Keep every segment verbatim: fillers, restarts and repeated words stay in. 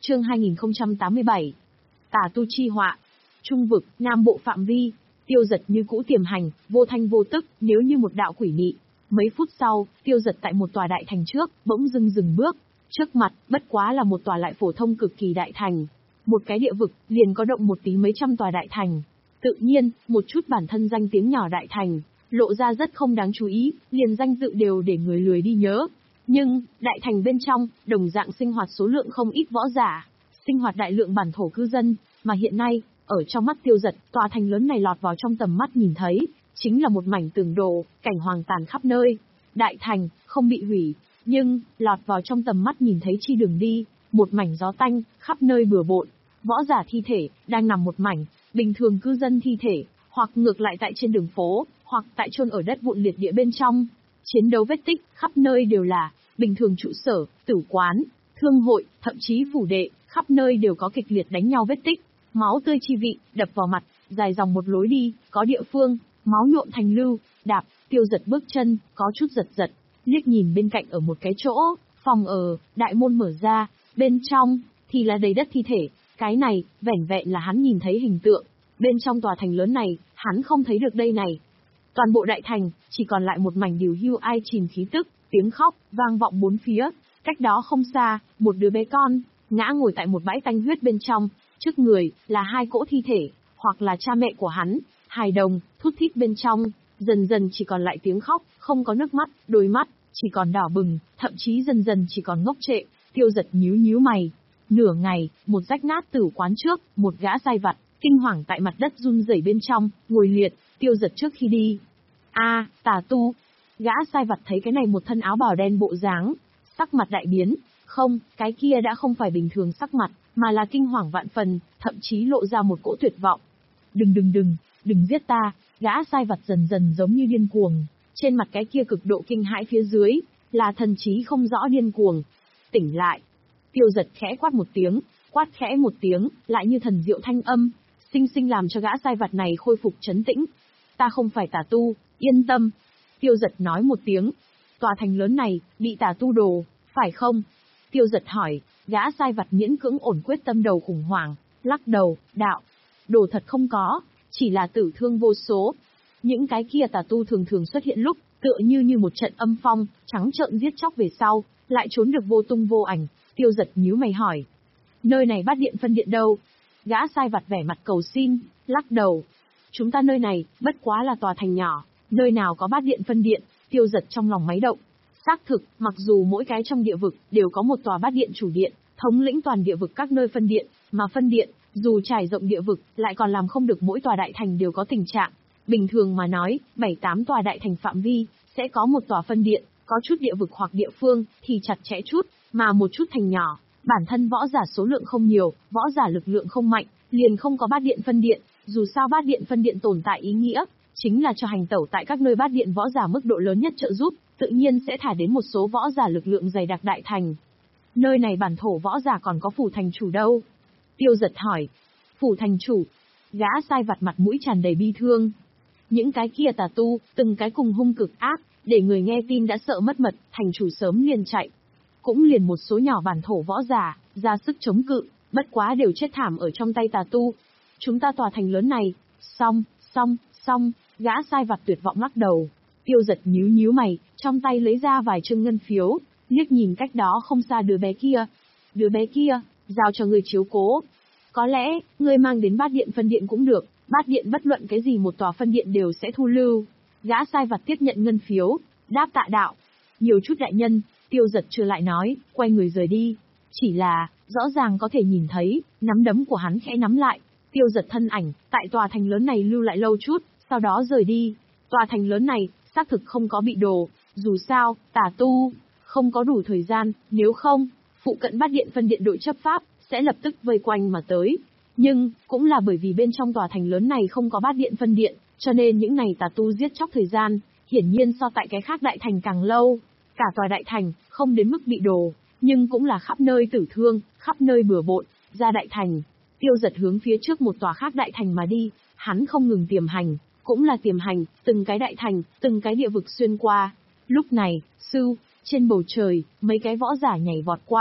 Chương hai nghìn không trăm tám mươi bảy. Tà tu chi họa. Trung vực, Nam Bộ phạm vi, Tiêu Dật như cũ tiềm hành, vô thanh vô tức, nếu như một đạo quỷ mị. Mấy phút sau, Tiêu Dật tại một tòa đại thành trước, bỗng dưng dừng bước. Trước mặt, bất quá là một tòa lại phổ thông cực kỳ đại thành. Một cái địa vực, liền có động một tí mấy trăm tòa đại thành. Tự nhiên, một chút bản thân danh tiếng nhỏ đại thành, lộ ra rất không đáng chú ý, liền danh dự đều để người lười đi nhớ. Nhưng, đại thành bên trong, đồng dạng sinh hoạt số lượng không ít võ giả, sinh hoạt đại lượng bản thổ cư dân, mà hiện nay, ở trong mắt Tiêu Dật, tòa thành lớn này lọt vào trong tầm mắt nhìn thấy, chính là một mảnh tường đổ, cảnh hoàng tàn khắp nơi. Đại thành, không bị hủy, nhưng, lọt vào trong tầm mắt nhìn thấy chi đường đi, một mảnh gió tanh, khắp nơi bừa bộn, võ giả thi thể, đang nằm một mảnh, bình thường cư dân thi thể, hoặc ngược lại tại trên đường phố, hoặc tại chôn ở đất vụn liệt địa bên trong. Chiến đấu vết tích, khắp nơi đều là, bình thường trụ sở, tử quán, thương hội, thậm chí phủ đệ, khắp nơi đều có kịch liệt đánh nhau vết tích, máu tươi chi vị, đập vào mặt, dài dòng một lối đi, có địa phương, máu nhuộm thành lưu, đạp, Tiêu Dật bước chân, có chút giật giật, liếc nhìn bên cạnh ở một cái chỗ, phòng ở, đại môn mở ra, bên trong, thì là đầy đất thi thể, cái này, vẻn vẹn là hắn nhìn thấy hình tượng, bên trong tòa thành lớn này, hắn không thấy được đây này. Toàn bộ đại thành, chỉ còn lại một mảnh điều hưu ai chìm khí tức, tiếng khóc, vang vọng bốn phía, cách đó không xa, một đứa bé con, ngã ngồi tại một bãi tanh huyết bên trong, trước người, là hai cỗ thi thể, hoặc là cha mẹ của hắn, hài đồng, thút thít bên trong, dần dần chỉ còn lại tiếng khóc, không có nước mắt, đôi mắt, chỉ còn đỏ bừng, thậm chí dần dần chỉ còn ngốc trệ. Tiêu Dật nhíu nhíu mày. Nửa ngày, một rách nát tử quán trước, một gã sai vặt, kinh hoàng tại mặt đất run rẩy bên trong, ngồi liệt. Tiêu Dật trước khi đi. A, tà tu. Gã sai vặt thấy cái này một thân áo bào đen bộ dáng, sắc mặt đại biến. Không, cái kia đã không phải bình thường sắc mặt, mà là kinh hoàng vạn phần, thậm chí lộ ra một cỗ tuyệt vọng. Đừng đừng đừng, đừng giết ta. Gã sai vặt dần dần giống như điên cuồng. Trên mặt cái kia cực độ kinh hãi phía dưới, là thần trí không rõ điên cuồng. Tỉnh lại. Tiêu Dật khẽ quát một tiếng, quát khẽ một tiếng, lại như thần diệu thanh âm, sinh sinh làm cho gã sai vặt này khôi phục trấn tĩnh. Ta không phải tà tu, yên tâm. Tiêu Dật nói một tiếng. Tòa thành lớn này, bị tà tu đồ, phải không? Tiêu Dật hỏi, gã sai vặt miễn cưỡng ổn quyết tâm đầu khủng hoảng, lắc đầu, đạo. Đồ thật không có, chỉ là tử thương vô số. Những cái kia tà tu thường thường xuất hiện lúc, tựa như như một trận âm phong, trắng trợn giết chóc về sau, lại trốn được vô tung vô ảnh. Tiêu Dật nhíu mày hỏi. Nơi này bát điện phân điện đâu? Gã sai vặt vẻ mặt cầu xin, lắc đầu. Chúng ta nơi này, bất quá là tòa thành nhỏ, nơi nào có bát điện phân điện. Tiêu Dật trong lòng máy động. Xác thực, mặc dù mỗi cái trong địa vực, đều có một tòa bát điện chủ điện, thống lĩnh toàn địa vực các nơi phân điện, mà phân điện, dù trải rộng địa vực, lại còn làm không được mỗi tòa đại thành đều có tình trạng. Bình thường mà nói, bảy tám tòa đại thành phạm vi, sẽ có một tòa phân điện, có chút địa vực hoặc địa phương, thì chặt chẽ chút, mà một chút thành nhỏ, bản thân võ giả số lượng không nhiều, võ giả lực lượng không mạnh, liền không có bát điện phân điện. Dù sao bát điện phân điện tồn tại ý nghĩa, chính là cho hành tẩu tại các nơi bát điện võ giả mức độ lớn nhất trợ giúp, tự nhiên sẽ thả đến một số võ giả lực lượng dày đặc đại thành. Nơi này bản thổ võ giả còn có phủ thành chủ đâu? Tiêu Dật hỏi. Phủ thành chủ. Gã sai vặt mặt mũi tràn đầy bi thương. Những cái kia tà tu, từng cái cùng hung cực ác, để người nghe tin đã sợ mất mật, thành chủ sớm liền chạy. Cũng liền một số nhỏ bản thổ võ giả, ra sức chống cự, bất quá đều chết thảm ở trong tay tà tu. Chúng ta tòa thành lớn này, xong, xong, xong, gã sai vặt tuyệt vọng lắc đầu. Tiêu Dật nhíu nhíu mày, trong tay lấy ra vài trương ngân phiếu, liếc nhìn cách đó không xa đứa bé kia. Đứa bé kia, giao cho người chiếu cố. Có lẽ, ngươi mang đến bát điện phân điện cũng được, bát điện bất luận cái gì một tòa phân điện đều sẽ thu lưu. Gã sai vặt tiếp nhận ngân phiếu, đáp tạ đạo. Nhiều chút đại nhân, Tiêu Dật chưa lại nói, quay người rời đi. Chỉ là, rõ ràng có thể nhìn thấy, nắm đấm của hắn khẽ nắm lại. Tiêu Dật thân ảnh, tại tòa thành lớn này lưu lại lâu chút, sau đó rời đi. Tòa thành lớn này, xác thực không có bị đồ, dù sao, tà tu, không có đủ thời gian, nếu không, phụ cận bát điện phân điện đội chấp pháp, sẽ lập tức vây quanh mà tới. Nhưng, cũng là bởi vì bên trong tòa thành lớn này không có bát điện phân điện, cho nên những ngày tà tu giết chóc thời gian, hiển nhiên so tại cái khác đại thành càng lâu. Cả tòa đại thành, không đến mức bị đồ, nhưng cũng là khắp nơi tử thương, khắp nơi bừa bộn, ra đại thành. Tiêu Dật hướng phía trước một tòa khác đại thành mà đi, hắn không ngừng tiềm hành, cũng là tiềm hành, từng cái đại thành, từng cái địa vực xuyên qua. Lúc này, sư, trên bầu trời, mấy cái võ giả nhảy vọt qua.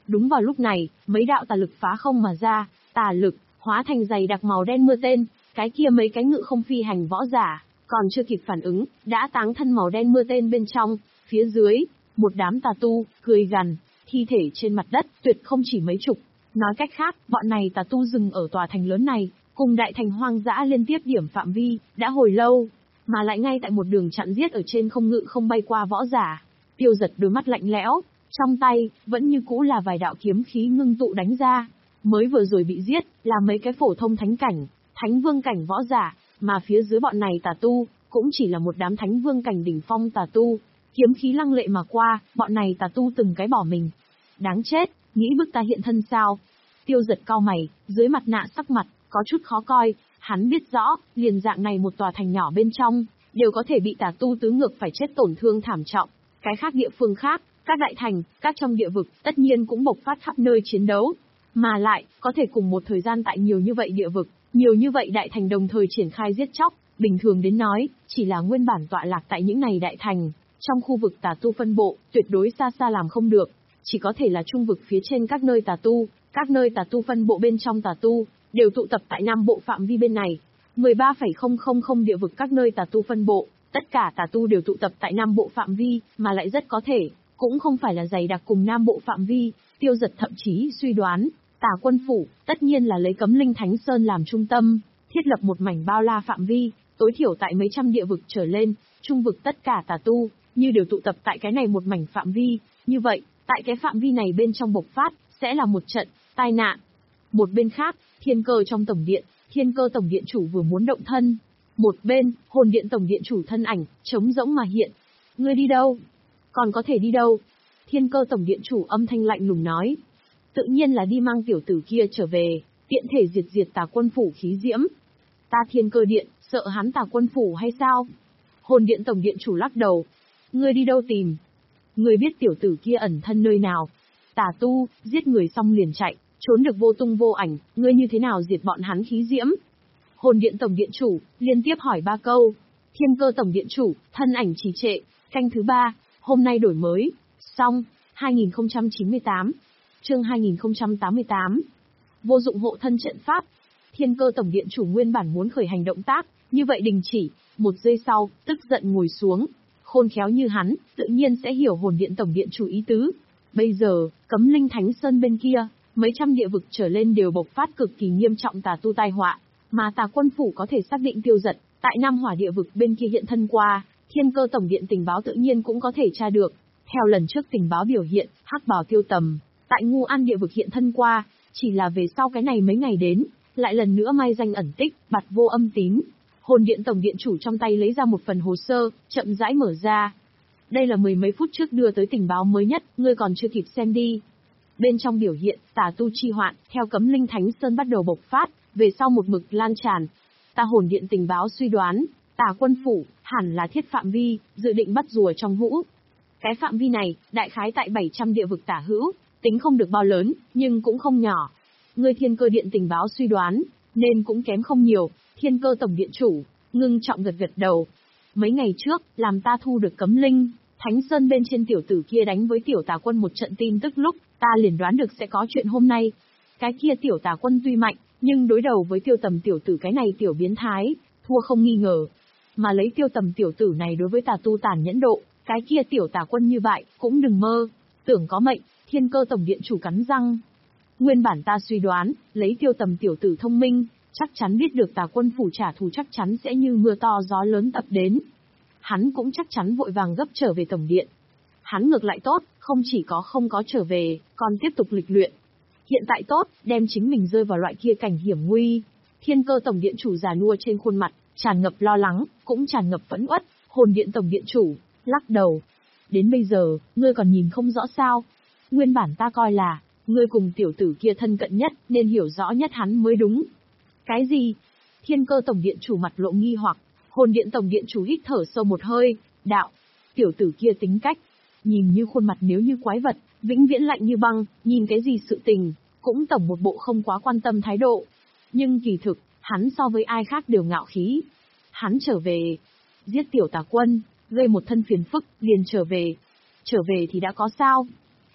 Đúng vào lúc này, mấy đạo tà lực phá không mà ra, tà lực hóa thành dày đặc màu đen mưa tên, cái kia mấy cái ngự không phi hành võ giả, còn chưa kịp phản ứng, đã táng thân màu đen mưa tên bên trong, phía dưới, một đám tà tu, cười gằn, thi thể trên mặt đất, tuyệt không chỉ mấy chục. Nói cách khác, bọn này tà tu dừng ở tòa thành lớn này, cùng đại thành hoang dã liên tiếp điểm phạm vi, đã hồi lâu, mà lại ngay tại một đường chặn giết ở trên không ngự không bay qua võ giả. Tiêu Giật đôi mắt lạnh lẽo, trong tay, vẫn như cũ là vài đạo kiếm khí ngưng tụ đánh ra. Mới vừa rồi bị giết, là mấy cái phổ thông thánh cảnh, thánh vương cảnh võ giả, mà phía dưới bọn này tà tu, cũng chỉ là một đám thánh vương cảnh đỉnh phong tà tu. Kiếm khí lăng lệ mà qua, bọn này tà tu từng cái bỏ mình. Đáng chết, nghĩ bức ta hiện thân sao? Tiêu Giật cau mày, dưới mặt nạ sắc mặt, có chút khó coi, hắn biết rõ, liền dạng này một tòa thành nhỏ bên trong, đều có thể bị tà tu tứ ngược phải chết tổn thương thảm trọng. Cái khác địa phương khác, các đại thành, các trong địa vực, tất nhiên cũng bộc phát khắp nơi chiến đấu. Mà lại, có thể cùng một thời gian tại nhiều như vậy địa vực, nhiều như vậy đại thành đồng thời triển khai giết chóc, bình thường đến nói, chỉ là nguyên bản tọa lạc tại những này đại thành, trong khu vực tà tu phân bộ, tuyệt đối xa xa làm không được, chỉ có thể là trung vực phía trên các nơi tà tu, các nơi tà tu phân bộ bên trong tà tu, đều tụ tập tại Nam Bộ phạm vi bên này. mười ba phẩy không không không địa vực các nơi tà tu phân bộ, tất cả tà tu đều tụ tập tại Nam Bộ phạm vi, mà lại rất có thể, cũng không phải là dày đặc cùng Nam Bộ phạm vi. Tiêu Giật thậm chí suy đoán, Tà Quân Phủ, tất nhiên là lấy Cấm Linh Thánh Sơn làm trung tâm, thiết lập một mảnh bao la phạm vi, tối thiểu tại mấy trăm địa vực trở lên, trung vực tất cả tà tu, như đều tụ tập tại cái này một mảnh phạm vi, như vậy, tại cái phạm vi này bên trong bộc phát, sẽ là một trận tai nạn. Một bên khác, Thiên Cơ trong tổng điện, Thiên Cơ tổng điện chủ vừa muốn động thân. Một bên, Hồn điện tổng điện chủ thân ảnh, trống rỗng mà hiện. Ngươi đi đâu? Còn có thể đi đâu? Thiên Cơ tổng điện chủ âm thanh lạnh lùng nói. Tự nhiên là đi mang tiểu tử kia trở về, tiện thể diệt diệt Tà Quân Phủ khí diễm. Ta Thiên Cơ điện, sợ hắn Tà Quân Phủ hay sao? Hồn điện tổng điện chủ lắc đầu. Ngươi đi đâu tìm? Ngươi biết tiểu tử kia ẩn thân nơi nào? Tà tu, giết người xong liền chạy, trốn được vô tung vô ảnh, ngươi như thế nào diệt bọn hắn khí diễm? Hồn điện tổng điện chủ, liên tiếp hỏi ba câu. Thiên Cơ tổng điện chủ, thân ảnh trì trệ, canh thứ ba, hôm nay đổi mới, xong, hai nghìn không trăm chín mươi tám, chương hai nghìn không trăm tám mươi tám. Vô dụng hộ thân trận pháp. Thiên Cơ tổng điện chủ nguyên bản muốn khởi hành động tác, như vậy đình chỉ, một giây sau, tức giận ngồi xuống. Khôn khéo như hắn, tự nhiên sẽ hiểu hồn điện tổng điện chủ ý tứ. Bây giờ, Cấm Linh Thánh Sơn bên kia, mấy trăm địa vực trở lên đều bộc phát cực kỳ nghiêm trọng tà tu tai họa, mà Tà Quân Phủ có thể xác định Tiêu Giật, tại Nam Hỏa địa vực bên kia hiện thân qua, Thiên Cơ tổng điện tình báo tự nhiên cũng có thể tra được. Theo lần trước tình báo biểu hiện, Hắc Bào Tiêu Tầm, tại Ngu An địa vực hiện thân qua, chỉ là về sau cái này mấy ngày đến, lại lần nữa mai danh ẩn tích, bặt vô âm tín. Hồn điện tổng điện chủ trong tay lấy ra một phần hồ sơ, chậm rãi mở ra. Đây là mười mấy phút trước đưa tới tình báo mới nhất, ngươi còn chưa kịp xem đi. Bên trong biểu hiện, tà tu chi hoạn, theo Cấm Linh Thánh Sơn bắt đầu bộc phát, về sau một mực lan tràn. Ta hồn điện tình báo suy đoán, Tà Quân Phủ, hẳn là thiết phạm vi, dự định bắt rùa trong hũ. Cái phạm vi này, đại khái tại bảy trăm địa vực tả hữu, tính không được bao lớn, nhưng cũng không nhỏ. Ngươi Thiên Cơ điện tình báo suy đoán, nên cũng kém không nhiều. Thiên Cơ tổng điện chủ, ngưng trọng gật gật đầu. Mấy ngày trước, làm ta thu được Cấm Linh Thánh Sơn bên trên tiểu tử kia đánh với tiểu Tà Quân một trận tin tức lúc, ta liền đoán được sẽ có chuyện hôm nay. Cái kia tiểu Tà Quân tuy mạnh, nhưng đối đầu với Tiêu Tầm tiểu tử cái này tiểu biến thái, thua không nghi ngờ. Mà lấy Tiêu Tầm tiểu tử này đối với tà tu tàn nhẫn độ, cái kia tiểu Tà Quân như vậy, cũng đừng mơ. Tưởng có mệnh, Thiên Cơ tổng điện chủ cắn răng. Nguyên bản ta suy đoán, lấy Tiêu Tầm tiểu tử thông minh, chắc chắn biết được Tà Quân Phủ trả thù chắc chắn sẽ như mưa to gió lớn tập đến. Hắn cũng chắc chắn vội vàng gấp trở về tổng điện. Hắn ngược lại tốt, không chỉ có không có trở về, còn tiếp tục lịch luyện. Hiện tại tốt, đem chính mình rơi vào loại kia cảnh hiểm nguy. Thiên Cơ tổng điện chủ già nua trên khuôn mặt, tràn ngập lo lắng, cũng tràn ngập phẫn uất. Hồn điện tổng điện chủ, lắc đầu. Đến bây giờ, ngươi còn nhìn không rõ sao? Nguyên bản ta coi là, ngươi cùng tiểu tử kia thân cận nhất, nên hiểu rõ nhất hắn mới đúng. Cái gì? Thiên Cơ tổng điện chủ mặt lộ nghi hoặc. Hồn điện tổng điện chủ hít thở sâu một hơi, đạo. Tiểu tử kia tính cách, nhìn như khuôn mặt nếu như quái vật, vĩnh viễn lạnh như băng, nhìn cái gì sự tình, cũng tổng một bộ không quá quan tâm thái độ. Nhưng kỳ thực, hắn so với ai khác đều ngạo khí. Hắn trở về, giết tiểu Tà Quân, gây một thân phiền phức, liền trở về. Trở về thì đã có sao?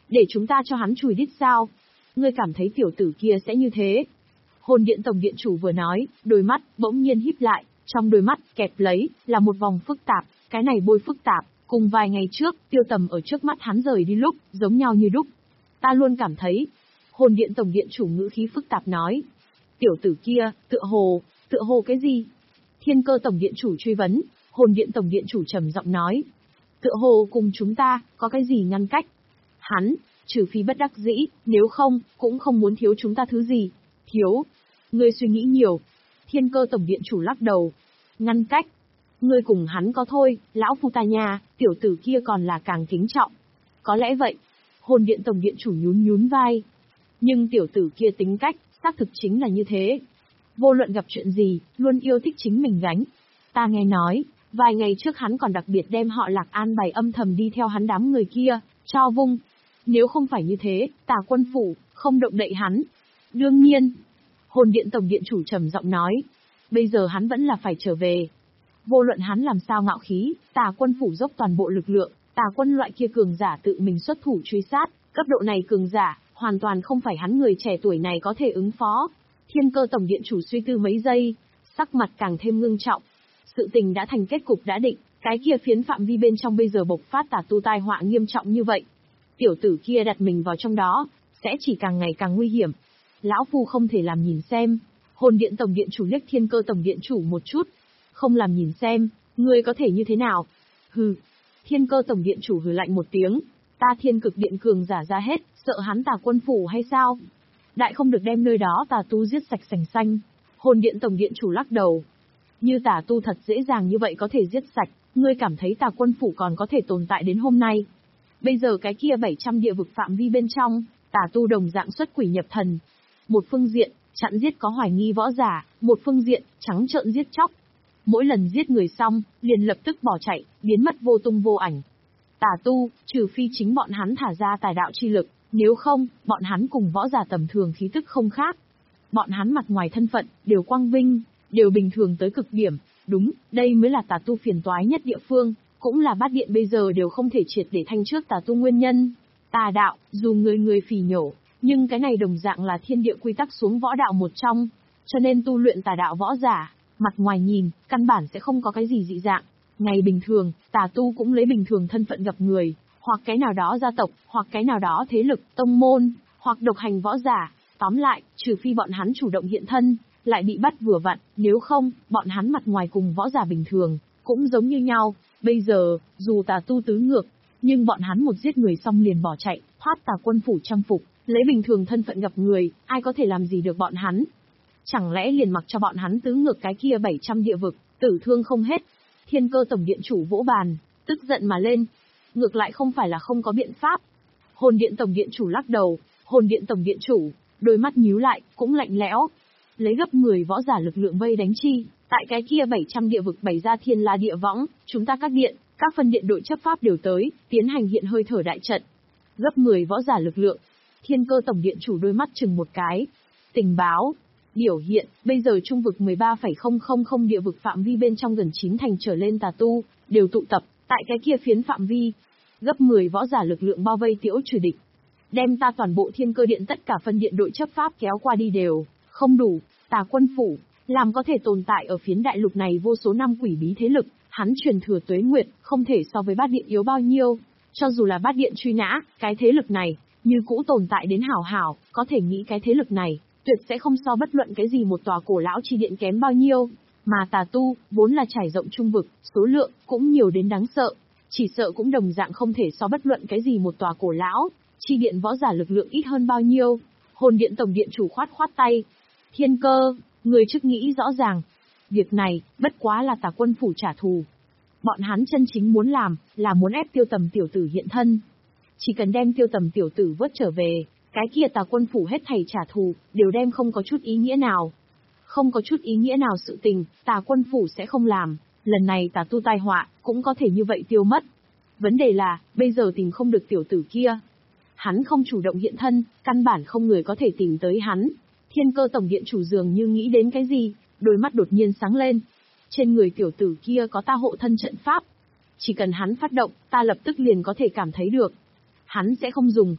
Để chúng ta cho hắn chùi đít sao? Ngươi cảm thấy tiểu tử kia sẽ như thế? Hồn điện tổng điện chủ vừa nói, đôi mắt bỗng nhiên híp lại, trong đôi mắt kẹp lấy là một vòng phức tạp, cái này bôi phức tạp, cùng vài ngày trước, Tiêu Tầm ở trước mắt hắn rời đi lúc, giống nhau như đúc. Ta luôn cảm thấy, hồn điện tổng điện chủ ngữ khí phức tạp nói, tiểu tử kia, tựa hồ, tựa hồ cái gì? Thiên Cơ tổng điện chủ truy vấn, hồn điện tổng điện chủ trầm giọng nói, tựa hồ cùng chúng ta, có cái gì ngăn cách? Hắn, trừ phi bất đắc dĩ, nếu không, cũng không muốn thiếu chúng ta thứ gì. Thiếu. Ngươi suy nghĩ nhiều. Thiên Cơ tổng điện chủ lắc đầu. Ngăn cách. Ngươi cùng hắn có thôi, lão phu ta nhà, tiểu tử kia còn là càng kính trọng. Có lẽ vậy. Hồn điện tổng điện chủ nhún nhún vai. Nhưng tiểu tử kia tính cách, xác thực chính là như thế. Vô luận gặp chuyện gì, luôn yêu thích chính mình gánh. Ta nghe nói, vài ngày trước hắn còn đặc biệt đem họ Lạc an bài âm thầm đi theo hắn đám người kia, cho vung. Nếu không phải như thế, Tà quân phủ, không động đậy hắn. Đương nhiên, hồn điện tổng điện chủ trầm giọng nói, bây giờ hắn vẫn là phải trở về. Vô luận hắn làm sao ngạo khí, Tà quân phủ dốc toàn bộ lực lượng, Tà quân loại kia cường giả tự mình xuất thủ truy sát, cấp độ này cường giả, hoàn toàn không phải hắn người trẻ tuổi này có thể ứng phó. Thiên Cơ tổng điện chủ suy tư mấy giây, sắc mặt càng thêm ngưng trọng. Sự tình đã thành kết cục đã định, cái kia phiến phạm vi bên trong bây giờ bộc phát tà tu tai họa nghiêm trọng như vậy. Tiểu tử kia đặt mình vào trong đó, sẽ chỉ càng ngày càng nguy hiểm. Lão phu không thể làm nhìn xem. Hồn điện tổng điện chủ liếc Thiên Cơ tổng điện chủ một chút. Không làm nhìn xem, ngươi có thể như thế nào? Hừ. Thiên Cơ tổng điện chủ hừ lạnh một tiếng. Ta thiên cực điện cường giả ra hết, sợ hắn Tà quân phủ hay sao? Đại không được đem nơi đó tà tu giết sạch sành xanh. Hồn điện tổng điện chủ lắc đầu. Như tà tu thật dễ dàng như vậy có thể giết sạch, ngươi cảm thấy Tà quân phủ còn có thể tồn tại đến hôm nay. Bây giờ cái kia bảy trăm địa vực phạm vi bên trong, tà tu đồng dạng xuất quỷ nhập thần. Một phương diện, chặn giết có hoài nghi võ giả, một phương diện, trắng trợn giết chóc. Mỗi lần giết người xong, liền lập tức bỏ chạy, biến mất vô tung vô ảnh. Tà tu, trừ phi chính bọn hắn thả ra tài đạo chi lực, nếu không, bọn hắn cùng võ giả tầm thường khí tức không khác. Bọn hắn mặt ngoài thân phận, đều quang vinh, đều bình thường tới cực điểm. Đúng, đây mới là tà tu phiền toái nhất địa phương, cũng là bát điện bây giờ đều không thể triệt để thanh trước tà tu nguyên nhân. Tà đạo, dù người người phỉ nhổ, nhưng cái này đồng dạng là thiên địa quy tắc xuống võ đạo một trong, cho nên tu luyện tà đạo võ giả, mặt ngoài nhìn, căn bản sẽ không có cái gì dị dạng. Ngày bình thường, tà tu cũng lấy bình thường thân phận gặp người, hoặc cái nào đó gia tộc, hoặc cái nào đó thế lực, tông môn, hoặc độc hành võ giả. Tóm lại, trừ phi bọn hắn chủ động hiện thân, lại bị bắt vừa vặn, nếu không, bọn hắn mặt ngoài cùng võ giả bình thường, cũng giống như nhau. Bây giờ, dù tà tu tứ ngược, nhưng bọn hắn một giết người xong liền bỏ chạy, thoát Tà quân phủ trang phục, lấy bình thường thân phận gặp người, ai có thể làm gì được bọn hắn? Chẳng lẽ liền mặc cho bọn hắn tứ ngược cái kia bảy trăm địa vực, tử thương không hết? Thiên Cơ tổng điện chủ vỗ bàn, tức giận mà lên. Ngược lại không phải là không có biện pháp. Hồn điện tổng điện chủ lắc đầu, hồn điện tổng điện chủ, đôi mắt nhíu lại, cũng lạnh lẽo. Lấy gấp mười võ giả lực lượng vây đánh chi, tại cái kia bảy trăm địa vực bày ra thiên la địa võng, chúng ta các điện, các phân điện đội chấp pháp đều tới, tiến hành hiện hơi thở đại trận. Gấp mười võ giả lực lượng. Thiên Cơ tổng điện chủ đôi mắt chừng một cái. Tình báo. Biểu hiện, bây giờ trung vực mười ba phẩy không không không địa vực phạm vi bên trong gần chín thành trở lên tà tu, đều tụ tập, tại cái kia phiến phạm vi. Gấp mười võ giả lực lượng bao vây tiễu trừ địch. Đem ta toàn bộ Thiên Cơ điện tất cả phân điện đội chấp pháp kéo qua đi đều, không đủ. Tà quân phủ, làm có thể tồn tại ở phiến đại lục này vô số năm quỷ bí thế lực, hắn truyền thừa tuế nguyệt, không thể so với bát điện yếu bao nhiêu. Cho dù là bát điện truy nã, cái thế lực này, như cũ tồn tại đến hảo hảo, có thể nghĩ cái thế lực này, tuyệt sẽ không so bất luận cái gì một tòa cổ lão chi điện kém bao nhiêu. Mà tà tu, vốn là trải rộng trung vực, số lượng, cũng nhiều đến đáng sợ. Chỉ sợ cũng đồng dạng không thể so bất luận cái gì một tòa cổ lão, chi điện võ giả lực lượng ít hơn bao nhiêu. Hồn điện tổng điện chủ khoát khoát tay. Thiên Cơ, người trước nghĩ rõ ràng. Việc này, bất quá là Tà quân phủ trả thù. Bọn hắn chân chính muốn làm, là muốn ép Tiêu Tầm tiểu tử hiện thân. Chỉ cần đem Tiêu Tầm tiểu tử vớt trở về, cái kia Tà quân phủ hết thảy trả thù, đều đem không có chút ý nghĩa nào. Không có chút ý nghĩa nào sự tình, Tà quân phủ sẽ không làm. Lần này tà tu tai họa, cũng có thể như vậy tiêu mất. Vấn đề là, bây giờ tìm không được tiểu tử kia. Hắn không chủ động hiện thân, căn bản không người có thể tìm tới hắn. Thiên Cơ tổng điện chủ dường như nghĩ đến cái gì, đôi mắt đột nhiên sáng lên. Trên người tiểu tử kia có ta hộ thân trận pháp. Chỉ cần hắn phát động, ta lập tức liền có thể cảm thấy được. Hắn sẽ không dùng.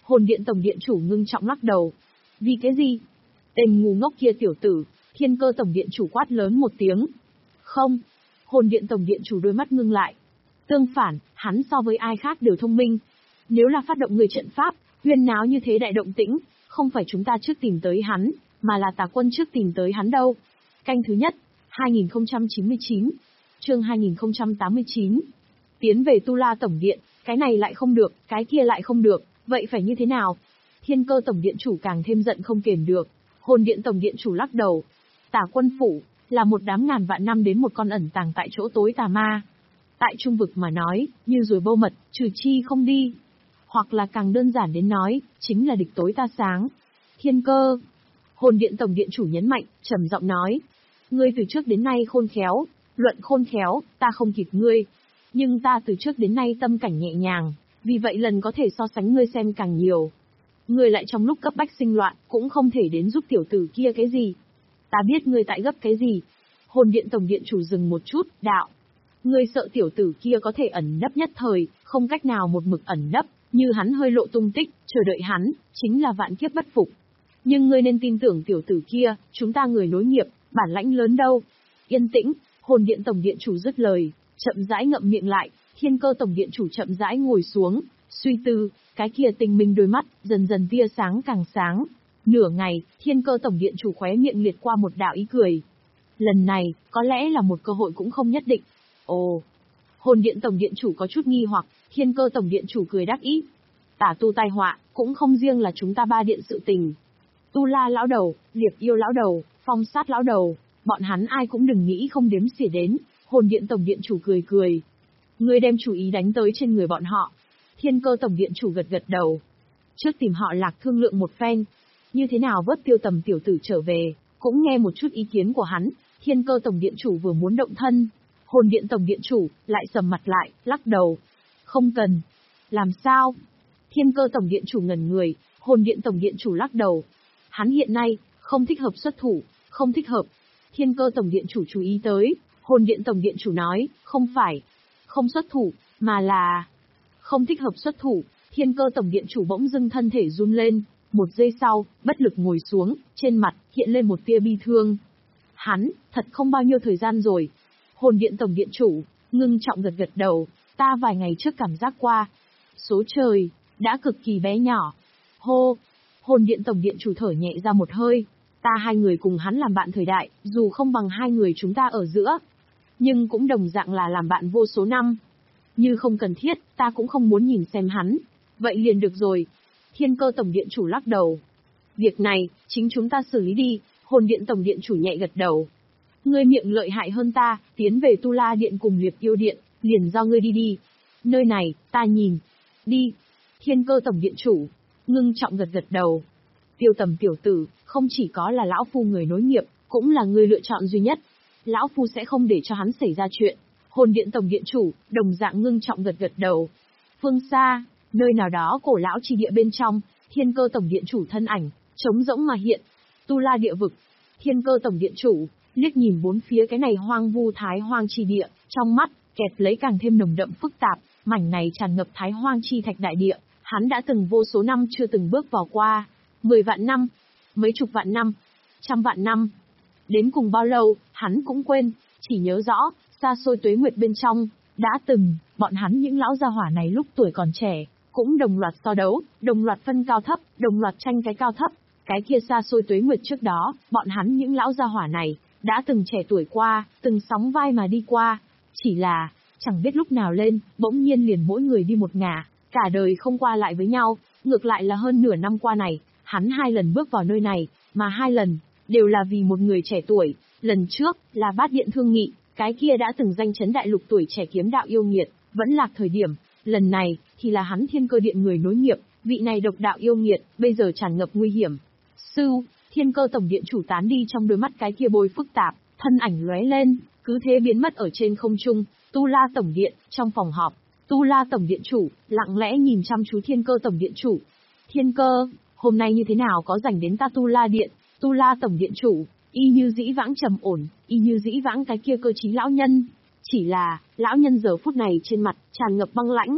Hồn điện tổng điện chủ ngưng trọng lắc đầu. Vì cái gì? Tên ngu ngốc kia tiểu tử, Thiên Cơ tổng điện chủ quát lớn một tiếng. Không. Hồn điện tổng điện chủ đôi mắt ngưng lại. Tương phản, hắn so với ai khác đều thông minh. Nếu là phát động người trận pháp, huyên náo như thế đại động tĩnh, không phải chúng ta trước tìm tới hắn, mà là Tà Quân trước tìm tới hắn đâu. Canh thứ nhất, hai nghìn không trăm chín mươi chín, chương hai nghìn không trăm tám mươi chín. Tiến về Tu La tổng điện, cái này lại không được, cái kia lại không được, vậy phải như thế nào? Thiên Cơ tổng điện chủ càng thêm giận không kiềm được. Hồn điện tổng điện chủ lắc đầu. Tà Quân phủ là một đám ngàn vạn năm đến một con ẩn tàng tại chỗ tối tà ma. Tại trung vực mà nói, như ruồi bâu mật, trừ chi không đi. Hoặc là càng đơn giản đến nói, chính là địch tối ta sáng. Thiên Cơ. Hồn điện tổng điện chủ nhấn mạnh, trầm giọng nói. Ngươi từ trước đến nay khôn khéo, luận khôn khéo, ta không kịp ngươi. Nhưng ta từ trước đến nay tâm cảnh nhẹ nhàng, vì vậy lần có thể so sánh ngươi xem càng nhiều. Ngươi lại trong lúc cấp bách sinh loạn, cũng không thể đến giúp tiểu tử kia cái gì. Ta biết ngươi tại gấp cái gì. Hồn điện tổng điện chủ dừng một chút, đạo. Ngươi sợ tiểu tử kia có thể ẩn nấp nhất thời, không cách nào một mực ẩn nấp, như hắn hơi lộ tung tích, chờ đợi hắn, chính là vạn kiếp bất phục. Nhưng ngươi nên tin tưởng tiểu tử kia, chúng ta người nối nghiệp, bản lãnh lớn đâu. Yên tĩnh, hồn điện tổng điện chủ dứt lời, chậm rãi ngậm miệng lại, Thiên Cơ tổng điện chủ chậm rãi ngồi xuống, suy tư, cái kia tinh minh đôi mắt, dần dần tia sáng càng sáng. Nửa ngày, Thiên Cơ tổng điện chủ khóe miệng liệt qua một đạo ý cười. Lần này, có lẽ là một cơ hội cũng không nhất định. Ồ, hồn điện tổng điện chủ có chút nghi hoặc, Thiên Cơ tổng điện chủ cười đắc ý. Tả tu tai họa, cũng không riêng là chúng ta ba điện sự tình. Tu La lão đầu, Liệp Yêu lão đầu, Phong Sát lão đầu, bọn hắn ai cũng đừng nghĩ không đếm xỉa đến. Hồn điện tổng điện chủ cười cười. Ngươi đem chủ ý đánh tới trên người bọn họ. Thiên Cơ tổng điện chủ gật gật đầu. Trước tìm họ Lạc thương lượng một phen. Như thế nào vớt Tiêu Tầm tiểu tử trở về, cũng nghe một chút ý kiến của hắn. Thiên Cơ tổng điện chủ vừa muốn động thân. Hồn điện tổng điện chủ, lại sầm mặt lại, lắc đầu. Không cần. Làm sao? Thiên Cơ tổng điện chủ ngẩn người, hồn điện tổng điện chủ lắc đầu. Hắn hiện nay, không thích hợp xuất thủ, không thích hợp. Thiên Cơ tổng điện chủ chú ý tới, hồn điện tổng điện chủ nói, không phải, không xuất thủ, mà là không thích hợp xuất thủ. Thiên Cơ tổng điện chủ bỗng dưng thân thể run lên, một giây sau, bất lực ngồi xuống, trên mặt hiện lên một tia bi thương. Hắn, thật không bao nhiêu thời gian rồi. Hồn điện tổng điện chủ, ngưng trọng gật gật đầu, ta vài ngày trước cảm giác qua. Số trời, đã cực kỳ bé nhỏ. Hô, hồn điện tổng điện chủ thở nhẹ ra một hơi. Ta hai người cùng hắn làm bạn thời đại, dù không bằng hai người chúng ta ở giữa, nhưng cũng đồng dạng là làm bạn vô số năm. Như không cần thiết, ta cũng không muốn nhìn xem hắn. Vậy liền được rồi. Thiên Cơ tổng điện chủ lắc đầu. Việc này, chính chúng ta xử lý đi. Hồn điện tổng điện chủ nhẹ gật đầu. Ngươi miệng lợi hại hơn ta, tiến về Tu La điện cùng Liệp Yêu điện, liền do ngươi đi đi. Nơi này, ta nhìn. Đi. Thiên Cơ tổng điện chủ, ngưng trọng gật gật đầu. Tiêu Tầm tiểu tử, không chỉ có là lão phu người nối nghiệp, cũng là người lựa chọn duy nhất. Lão phu sẽ không để cho hắn xảy ra chuyện. Hồn điện tổng điện chủ, đồng dạng ngưng trọng gật gật đầu. Phương xa, nơi nào đó cổ lão chi địa bên trong, Thiên Cơ tổng điện chủ thân ảnh, trống rỗng mà hiện. Tu La địa vực. Thiên Cơ tổng điện chủ, liếc nhìn bốn phía cái này hoang vu thái hoang chi địa, trong mắt, kẹp lấy càng thêm nồng đậm phức tạp, mảnh này tràn ngập thái hoang chi thạch đại địa, hắn đã từng vô số năm chưa từng bước vào qua. Mười vạn năm, mấy chục vạn năm, trăm vạn năm. Đến cùng bao lâu, hắn cũng quên, chỉ nhớ rõ, xa xôi tuế nguyệt bên trong, đã từng, bọn hắn những lão gia hỏa này lúc tuổi còn trẻ, cũng đồng loạt so đấu, đồng loạt phân cao thấp, đồng loạt tranh cái cao thấp. Cái kia xa xôi tuế nguyệt trước đó, bọn hắn những lão gia hỏa này, đã từng trẻ tuổi qua, từng sóng vai mà đi qua. Chỉ là, chẳng biết lúc nào lên, bỗng nhiên liền mỗi người đi một ngả, cả đời không qua lại với nhau, ngược lại là hơn nửa năm qua này, hắn hai lần bước vào nơi này, mà hai lần, đều là vì một người trẻ tuổi. Lần trước, là Bát Điện Thương Nghị, cái kia đã từng danh chấn đại lục tuổi trẻ kiếm đạo yêu nghiệt, vẫn lạc thời điểm. Lần này, thì là hắn Thiên Cơ điện người nối nghiệp, vị này độc đạo yêu nghiệt, bây giờ tràn ngập nguy hiểm. Sư, Thiên Cơ tổng điện chủ tán đi trong đôi mắt cái kia bôi phức tạp, thân ảnh lóe lên, cứ thế biến mất ở trên không trung. Tu La tổng điện, trong phòng họp, Tu La tổng điện chủ, lặng lẽ nhìn chăm chú Thiên Cơ tổng điện chủ. Thiên Cơ, hôm nay như thế nào có rảnh đến ta Tu La điện? Tu La tổng điện chủ, y như dĩ vãng trầm ổn, y như dĩ vãng cái kia cơ trí lão nhân. Chỉ là, lão nhân giờ phút này trên mặt, tràn ngập băng lãnh.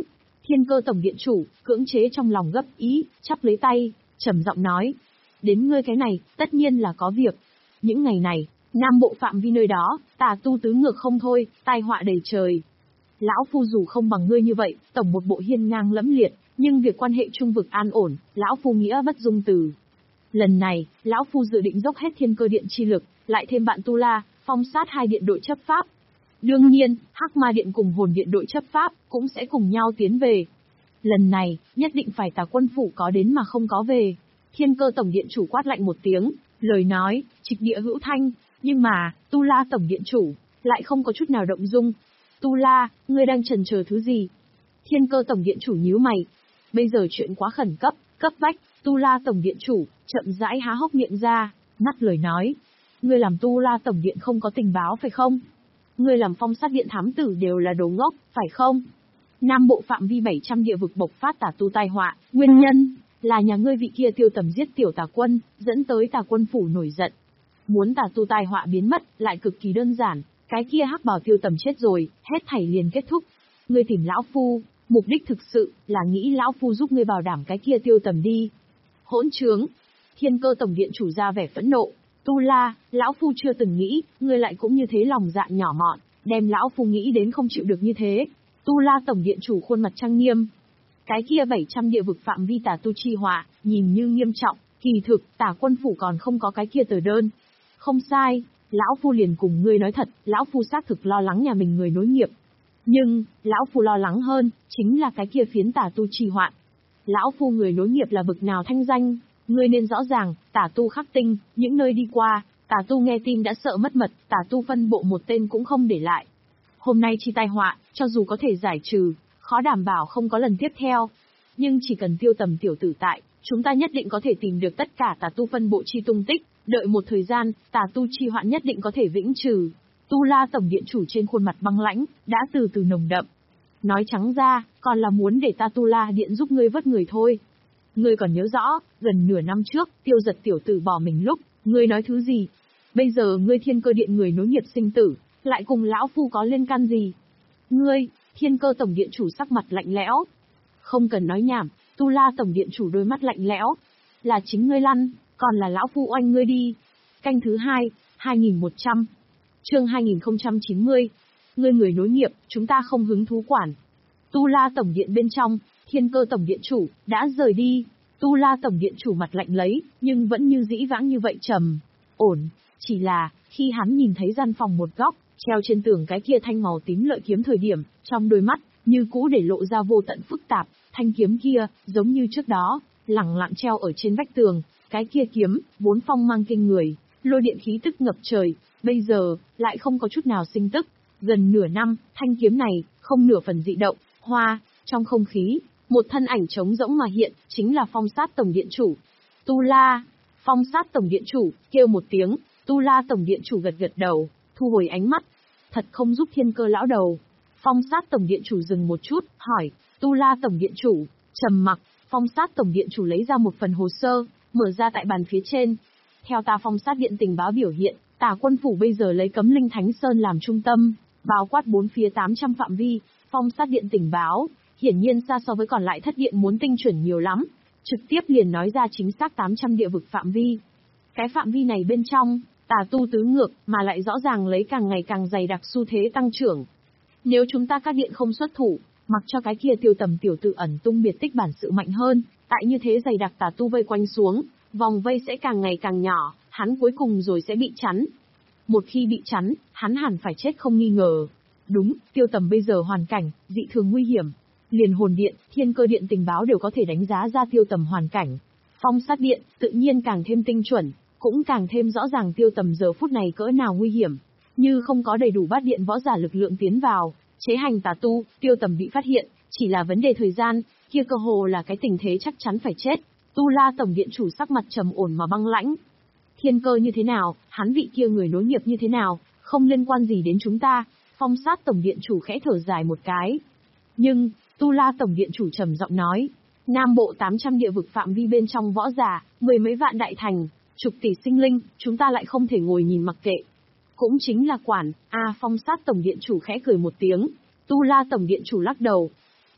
Thiên Cơ tổng điện chủ, cưỡng chế trong lòng gấp ý, chắp lấy tay, trầm giọng nói. Đến ngươi cái này, tất nhiên là có việc. Những ngày này, Nam Bộ phạm vi nơi đó, tà tu tứ ngược không thôi, tai họa đầy trời. Lão Phu dù không bằng ngươi như vậy, tổng một bộ hiên ngang lẫm liệt, nhưng việc quan hệ trung vực an ổn, Lão Phu nghĩa bất dung từ. Lần này, Lão Phu dự định dốc hết Thiên Cơ Điện chi lực, lại thêm bạn Tu La, phong sát hai điện đội chấp pháp. Đương nhiên, Hắc Ma Điện cùng Hồn Điện đội chấp pháp, cũng sẽ cùng nhau tiến về. Lần này, nhất định phải Tà Quân Phủ có đến mà không có về. Thiên Cơ tổng điện chủ quát lạnh một tiếng, lời nói, trịch địa hữu thanh, nhưng mà, Tu La tổng điện chủ, lại không có chút nào động dung. Tu La, ngươi đang chần chờ thứ gì? Thiên Cơ tổng điện chủ nhíu mày. Bây giờ chuyện quá khẩn cấp, cấp bách, Tu La tổng điện chủ, chậm rãi há hốc miệng ra, ngắt lời nói. Ngươi làm Tu La tổng điện không có tình báo phải không? Ngươi làm phong sát điện thám tử đều là đồ ngốc, phải không? Nam Bộ phạm vi bảy trăm địa vực bộc phát tà tu tai họa, nguyên nhân là nhà ngươi vị kia Tiêu Tầm giết tiểu Tà Quân, dẫn tới Tà Quân phủ nổi giận. Muốn tà tu tai họa biến mất, lại cực kỳ đơn giản, cái kia hắc bào Tiêu Tầm chết rồi, hết thảy liền kết thúc. Ngươi tìm lão phu, mục đích thực sự là nghĩ lão phu giúp ngươi bảo đảm cái kia Tiêu Tầm đi. Hỗn trướng! Thiên Cơ tổng điện chủ ra vẻ phẫn nộ. Tu La, lão phu chưa từng nghĩ, ngươi lại cũng như thế lòng dạ nhỏ mọn, đem lão phu nghĩ đến không chịu được như thế. Tu La tổng điện chủ khuôn mặt trang nghiêm. Cái kia bảy trăm địa vực phạm vi tà tu chi họa, nhìn như nghiêm trọng, kỳ thực, Tà Quân phủ còn không có cái kia tờ đơn. Không sai, lão phu liền cùng ngươi nói thật, lão phu xác thực lo lắng nhà mình người nối nghiệp. Nhưng, lão phu lo lắng hơn, chính là cái kia phiến tà tu chi hoạn. Lão phu người nối nghiệp là bực nào thanh danh, ngươi nên rõ ràng, tà tu khắc tinh, những nơi đi qua, tà tu nghe tin đã sợ mất mật, tà tu phân bộ một tên cũng không để lại. Hôm nay chi tai họa, cho dù có thể giải trừ, khó đảm bảo không có lần tiếp theo. Nhưng chỉ cần Tiêu Tầm tiểu tử tại, chúng ta nhất định có thể tìm được tất cả tà tu phân bộ chi tung tích, đợi một thời gian, tà tu chi hoạn nhất định có thể vĩnh trừ. Tu La tổng điện chủ trên khuôn mặt băng lãnh, đã từ từ nồng đậm. Nói trắng ra, còn là muốn để ta Tu La điện giúp ngươi vớt người thôi. Ngươi còn nhớ rõ, gần nửa năm trước, Tiêu Giật tiểu tử bỏ mình lúc, ngươi nói thứ gì? Bây giờ ngươi Thiên Cơ điện người nối nghiệp sinh tử, lại cùng lão phu có liên can gì? Ngươi, Thiên Cơ tổng điện chủ sắc mặt lạnh lẽo. Không cần nói nhảm, Tu La tổng điện chủ đôi mắt lạnh lẽo. Là chính ngươi lăn, còn là lão phu oanh ngươi đi. Canh thứ hai, hai nghìn một trăm. Chương hai nghìn không trăm chín mươi. Ngươi người nối nghiệp, chúng ta không hứng thú quản. Tu La tổng điện bên trong, Thiên Cơ tổng điện chủ đã rời đi. Tu La tổng điện chủ mặt lạnh lấy, nhưng vẫn như dĩ vãng như vậy trầm ổn. Chỉ là, khi hắn nhìn thấy gian phòng một góc, treo trên tường cái kia thanh màu tím lợi kiếm thời điểm, trong đôi mắt, như cũ để lộ ra vô tận phức tạp, thanh kiếm kia, giống như trước đó, lẳng lặng treo ở trên vách tường, cái kia kiếm, vốn phong mang kinh người, lôi điện khí tức ngập trời, bây giờ, lại không có chút nào sinh tức. Gần nửa năm, thanh kiếm này, không nửa phần dị động, hoa, trong không khí, một thân ảnh trống rỗng mà hiện, chính là phong sát tổng điện chủ. Tu La, phong sát tổng điện chủ, kêu một tiếng, Tu La tổng điện chủ gật gật đầu, thu hồi ánh mắt. Thật không giúp Thiên Cơ lão đầu. Phong sát tổng điện chủ dừng một chút, hỏi, Tu La tổng điện chủ, trầm mặc, phong sát tổng điện chủ lấy ra một phần hồ sơ, mở ra tại bàn phía trên. Theo ta phong sát điện tình báo biểu hiện, Tà Quân phủ bây giờ lấy Cấm Linh Thánh Sơn làm trung tâm, bao quát bốn phía tám trăm phạm vi, phong sát điện tình báo, hiển nhiên xa so với còn lại thất điện muốn tinh chuẩn nhiều lắm, trực tiếp liền nói ra chính xác tám trăm địa vực phạm vi. Cái phạm vi này bên trong, tà tu tứ ngược, mà lại rõ ràng lấy càng ngày càng dày đặc xu thế tăng trưởng. Nếu chúng ta các điện không xuất thủ, mặc cho cái kia Tiêu Tầm tiểu tử ẩn tung biệt tích bản sự mạnh hơn, tại như thế dày đặc tà tu vây quanh xuống, vòng vây sẽ càng ngày càng nhỏ, hắn cuối cùng rồi sẽ bị chắn. Một khi bị chắn, hắn hẳn phải chết không nghi ngờ. Đúng, Tiêu Tầm bây giờ hoàn cảnh, dị thường nguy hiểm. Liền Hồn Điện, Thiên Cơ điện tình báo đều có thể đánh giá ra Tiêu Tầm hoàn cảnh. Phong sát điện, tự nhiên càng thêm tinh chuẩn, cũng càng thêm rõ ràng Tiêu Tầm giờ phút này cỡ nào nguy hiểm. Như không có đầy đủ bát điện võ giả lực lượng tiến vào, chế hành tà tu, Tiêu Tầm bị phát hiện, chỉ là vấn đề thời gian, kia cơ hồ là cái tình thế chắc chắn phải chết. Tu La tổng điện chủ sắc mặt trầm ổn mà băng lãnh. Thiên Cơ như thế nào, hắn vị kia người nối nghiệp như thế nào, không liên quan gì đến chúng ta. Phong sát tổng điện chủ khẽ thở dài một cái. Nhưng, Tu La tổng điện chủ trầm giọng nói, Nam Bộ tám trăm địa vực phạm vi bên trong võ giả, mười mấy vạn đại thành, chục tỷ sinh linh, chúng ta lại không thể ngồi nhìn mặc kệ. Cũng chính là quản, a à, phong sát tổng điện chủ khẽ cười một tiếng. Tu La tổng điện chủ lắc đầu.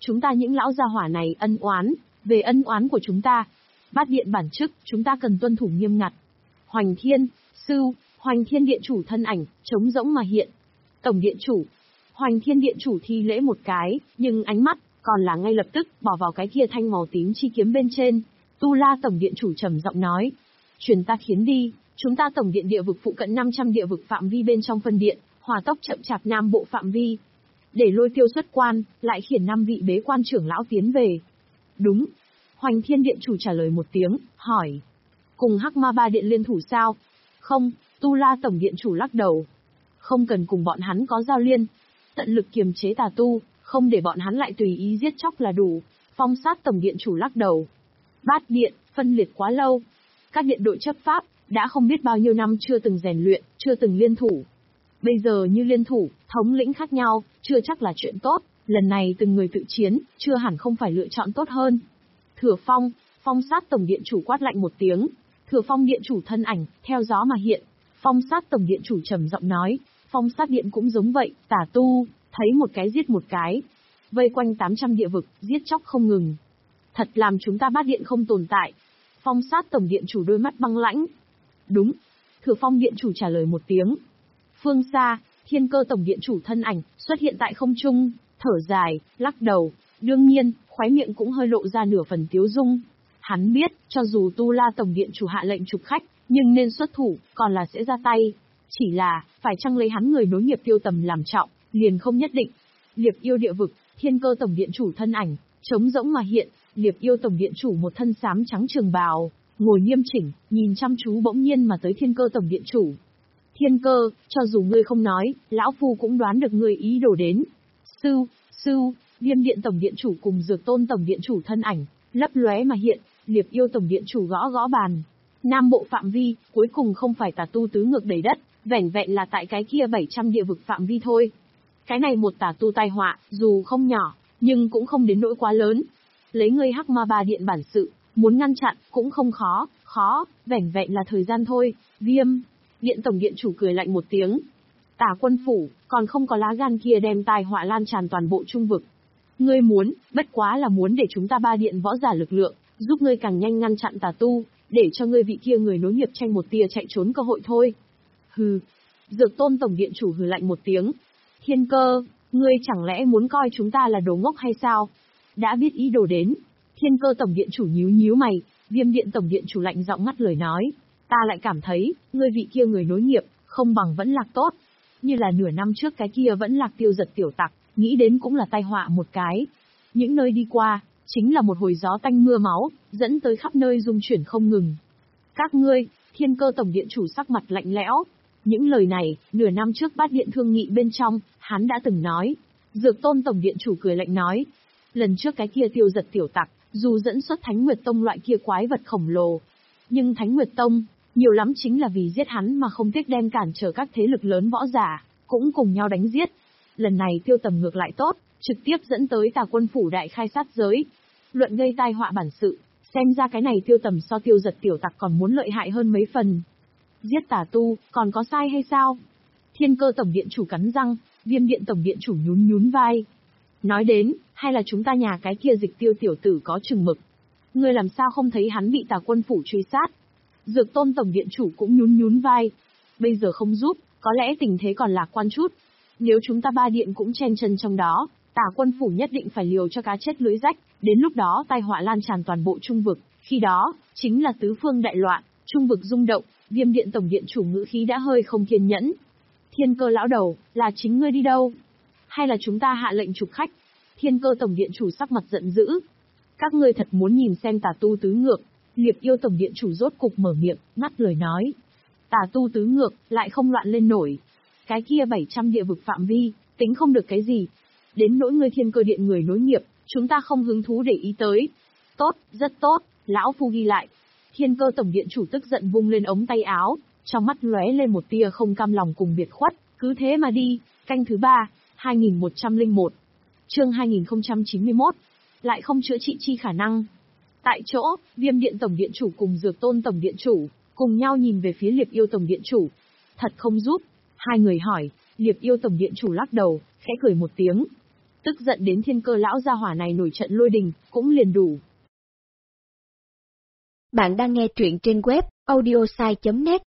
chúng ta những lão gia hỏa này ân oán, về ân oán của chúng ta. Bát điện bản chức, chúng ta cần tuân thủ nghiêm ngặt. Hoành Thiên, sư, Hoành Thiên điện chủ thân ảnh, trống rỗng mà hiện. Tổng điện chủ. Hoành Thiên điện chủ thi lễ một cái, nhưng ánh mắt, còn là ngay lập tức, bỏ vào cái kia thanh màu tím chi kiếm bên trên. Tu La tổng điện chủ trầm giọng nói. Truyền ta khiến đi, chúng ta tổng điện địa vực phụ cận năm trăm địa vực phạm vi bên trong phân điện, hỏa tốc chậm chạp nam bộ phạm vi. Để Lôi Tiêu xuất quan, lại khiển năm vị bế quan trưởng lão tiến về. Đúng. Hoành Thiên điện chủ trả lời một tiếng, hỏi. Cùng Hắc Ma Ba điện liên thủ sao? Không, Tu La tổng điện chủ lắc đầu. Không cần cùng bọn hắn có giao liên. Tận lực kiềm chế tà tu, không để bọn hắn lại tùy ý giết chóc là đủ. Phong Sát tổng điện chủ lắc đầu. Bát điện, phân liệt quá lâu. Các điện đội chấp pháp, đã không biết bao nhiêu năm chưa từng rèn luyện, chưa từng liên thủ. Bây giờ như liên thủ, thống lĩnh khác nhau, chưa chắc là chuyện tốt. Lần này từng người tự chiến, chưa hẳn không phải lựa chọn tốt hơn. Thừa Phong, Phong Sát tổng điện chủ quát lạnh một tiếng. Thừa Phong điện chủ thân ảnh, theo gió mà hiện. Phong Sát tổng điện chủ trầm giọng nói. Phong Sát điện cũng giống vậy, tà tu, thấy một cái giết một cái. Vây quanh tám trăm địa vực, giết chóc không ngừng. Thật làm chúng ta Bát điện không tồn tại. Phong Sát tổng điện chủ đôi mắt băng lãnh. Đúng. Thừa Phong điện chủ trả lời một tiếng. Phương xa, Thiên Cơ tổng điện chủ thân ảnh, xuất hiện tại không trung, thở dài, lắc đầu. Đương nhiên, khóe miệng cũng hơi lộ ra nửa phần tiếu dung. Hắn biết, cho dù Tu La tổng điện chủ hạ lệnh trục khách, nhưng nên xuất thủ, còn là sẽ ra tay. Chỉ là, phải chăng lấy hắn người nối nghiệp Tiêu Tầm làm trọng, liền không nhất định. Liệp Yêu địa vực, Thiên Cơ tổng điện chủ thân ảnh, trống rỗng mà hiện. Liệp Yêu tổng điện chủ một thân xám trắng trường bào, ngồi nghiêm chỉnh, nhìn chăm chú bỗng nhiên mà tới Thiên Cơ tổng điện chủ. Thiên Cơ, cho dù ngươi không nói, lão phu cũng đoán được ngươi ý đồ đến. Sư, sư, Viêm điện tổng điện chủ cùng Dược Tôn tổng điện chủ thân ảnh, lấp lóe mà hiện. Liệp Yêu tổng điện chủ gõ gõ bàn. Nam bộ phạm vi, cuối cùng không phải tà tu tứ ngược đầy đất, vẻn vẹn là tại cái kia bảy trăm địa vực phạm vi thôi. Cái này một tà tu tai họa, dù không nhỏ, nhưng cũng không đến nỗi quá lớn. Lấy ngươi Hắc Ma Ba điện bản sự, muốn ngăn chặn, cũng không khó, khó, vẻn vẹn là thời gian thôi. Viêm điện tổng điện chủ cười lạnh một tiếng. Tà quân phủ, còn không có lá gan kia đem tai họa lan tràn toàn bộ trung vực. Ngươi muốn, bất quá là muốn để chúng ta Ba điện võ giả lực lượng, giúp ngươi càng nhanh ngăn chặn tà tu, để cho ngươi vị kia người nối nghiệp tranh một tia chạy trốn cơ hội thôi. Hừ. Dược Tôn tổng điện chủ hừ lạnh một tiếng. Thiên Cơ, ngươi chẳng lẽ muốn coi chúng ta là đồ ngốc hay sao? Đã biết ý đồ đến. Thiên Cơ tổng điện chủ nhíu nhíu mày. Viêm điện tổng điện chủ lạnh giọng ngắt lời nói. Ta lại cảm thấy, ngươi vị kia người nối nghiệp, không bằng vẫn lạc tốt. Như là nửa năm trước cái kia vẫn lạc Tiêu Giật tiểu tặc, nghĩ đến cũng là tai họa một cái. Những nơi đi qua, chính là một hồi gió tanh mưa máu, dẫn tới khắp nơi dung chuyển không ngừng. Các ngươi, Thiên Cơ tổng điện chủ sắc mặt lạnh lẽo. Những lời này, nửa năm trước Bát điện thương nghị bên trong, hắn đã từng nói. Dược Tôn tổng điện chủ cười lạnh nói. Lần trước cái kia Tiêu Giật tiểu tặc, dù dẫn xuất Thánh Nguyệt Tông loại kia quái vật khổng lồ, nhưng Thánh Nguyệt Tông, nhiều lắm chính là vì giết hắn mà không tiếc đem cản trở các thế lực lớn võ giả, cũng cùng nhau đánh giết. Lần này Tiêu Tầm ngược lại tốt, trực tiếp dẫn tới Tà quân phủ đại khai sát giới. Luận gây tai họa bản sự, xem ra cái này Tiêu Tầm so Tiêu Giật tiểu tặc còn muốn lợi hại hơn mấy phần. Giết tà tu, còn có sai hay sao? Thiên Cơ tổng điện chủ cắn răng, Viêm điện tổng điện chủ nhún nhún vai. Nói đến, hay là chúng ta nhà cái kia Dịch Tiêu tiểu tử có chừng mực. Ngươi làm sao không thấy hắn bị Tà quân phủ truy sát? Dược Tôn tổng điện chủ cũng nhún nhún vai. Bây giờ không giúp, có lẽ tình thế còn lạc quan chút. Nếu chúng ta Ba điện cũng chen chân trong đó, Tà quân phủ nhất định phải liều cho cá chết lưới rách, đến lúc đó tai họa lan tràn toàn bộ trung vực, khi đó, chính là tứ phương đại loạn, trung vực rung động. Viêm điện tổng điện chủ ngữ khí đã hơi không kiên nhẫn. Thiên Cơ lão đầu, là chính ngươi đi đâu? Hay là chúng ta hạ lệnh trục khách? Thiên Cơ tổng điện chủ sắc mặt giận dữ. Các ngươi thật muốn nhìn xem tà tu tứ ngược. Liệp Yêu tổng điện chủ rốt cục mở miệng, ngắt lời nói. Tà tu tứ ngược, lại không loạn lên nổi. Cái kia bảy trăm địa vực phạm vi, tính không được cái gì. Đến nỗi ngươi Thiên Cơ điện người nối nghiệp, chúng ta không hứng thú để ý tới. Tốt, rất tốt, lão phu ghi lại. Thiên Cơ tổng điện chủ tức giận vung lên ống tay áo, trong mắt lóe lên một tia không cam lòng cùng biệt khuất, cứ thế mà đi. Canh thứ ba, hai nghìn một trăm lẻ một. Chương hai nghìn không trăm chín mươi mốt. Lại không chữa trị chi khả năng. Tại chỗ, Viêm điện tổng điện chủ cùng Dược Tôn tổng điện chủ, cùng nhau nhìn về phía Liệp Yêu tổng điện chủ. Thật không giúp. Hai người hỏi, Liệp Yêu tổng điện chủ lắc đầu, khẽ cười một tiếng. Tức giận đến thiên cơ lão gia hỏa này nổi trận lôi đình, cũng liền đủ. Bạn đang nghe truyện trên web audiosai chấm net.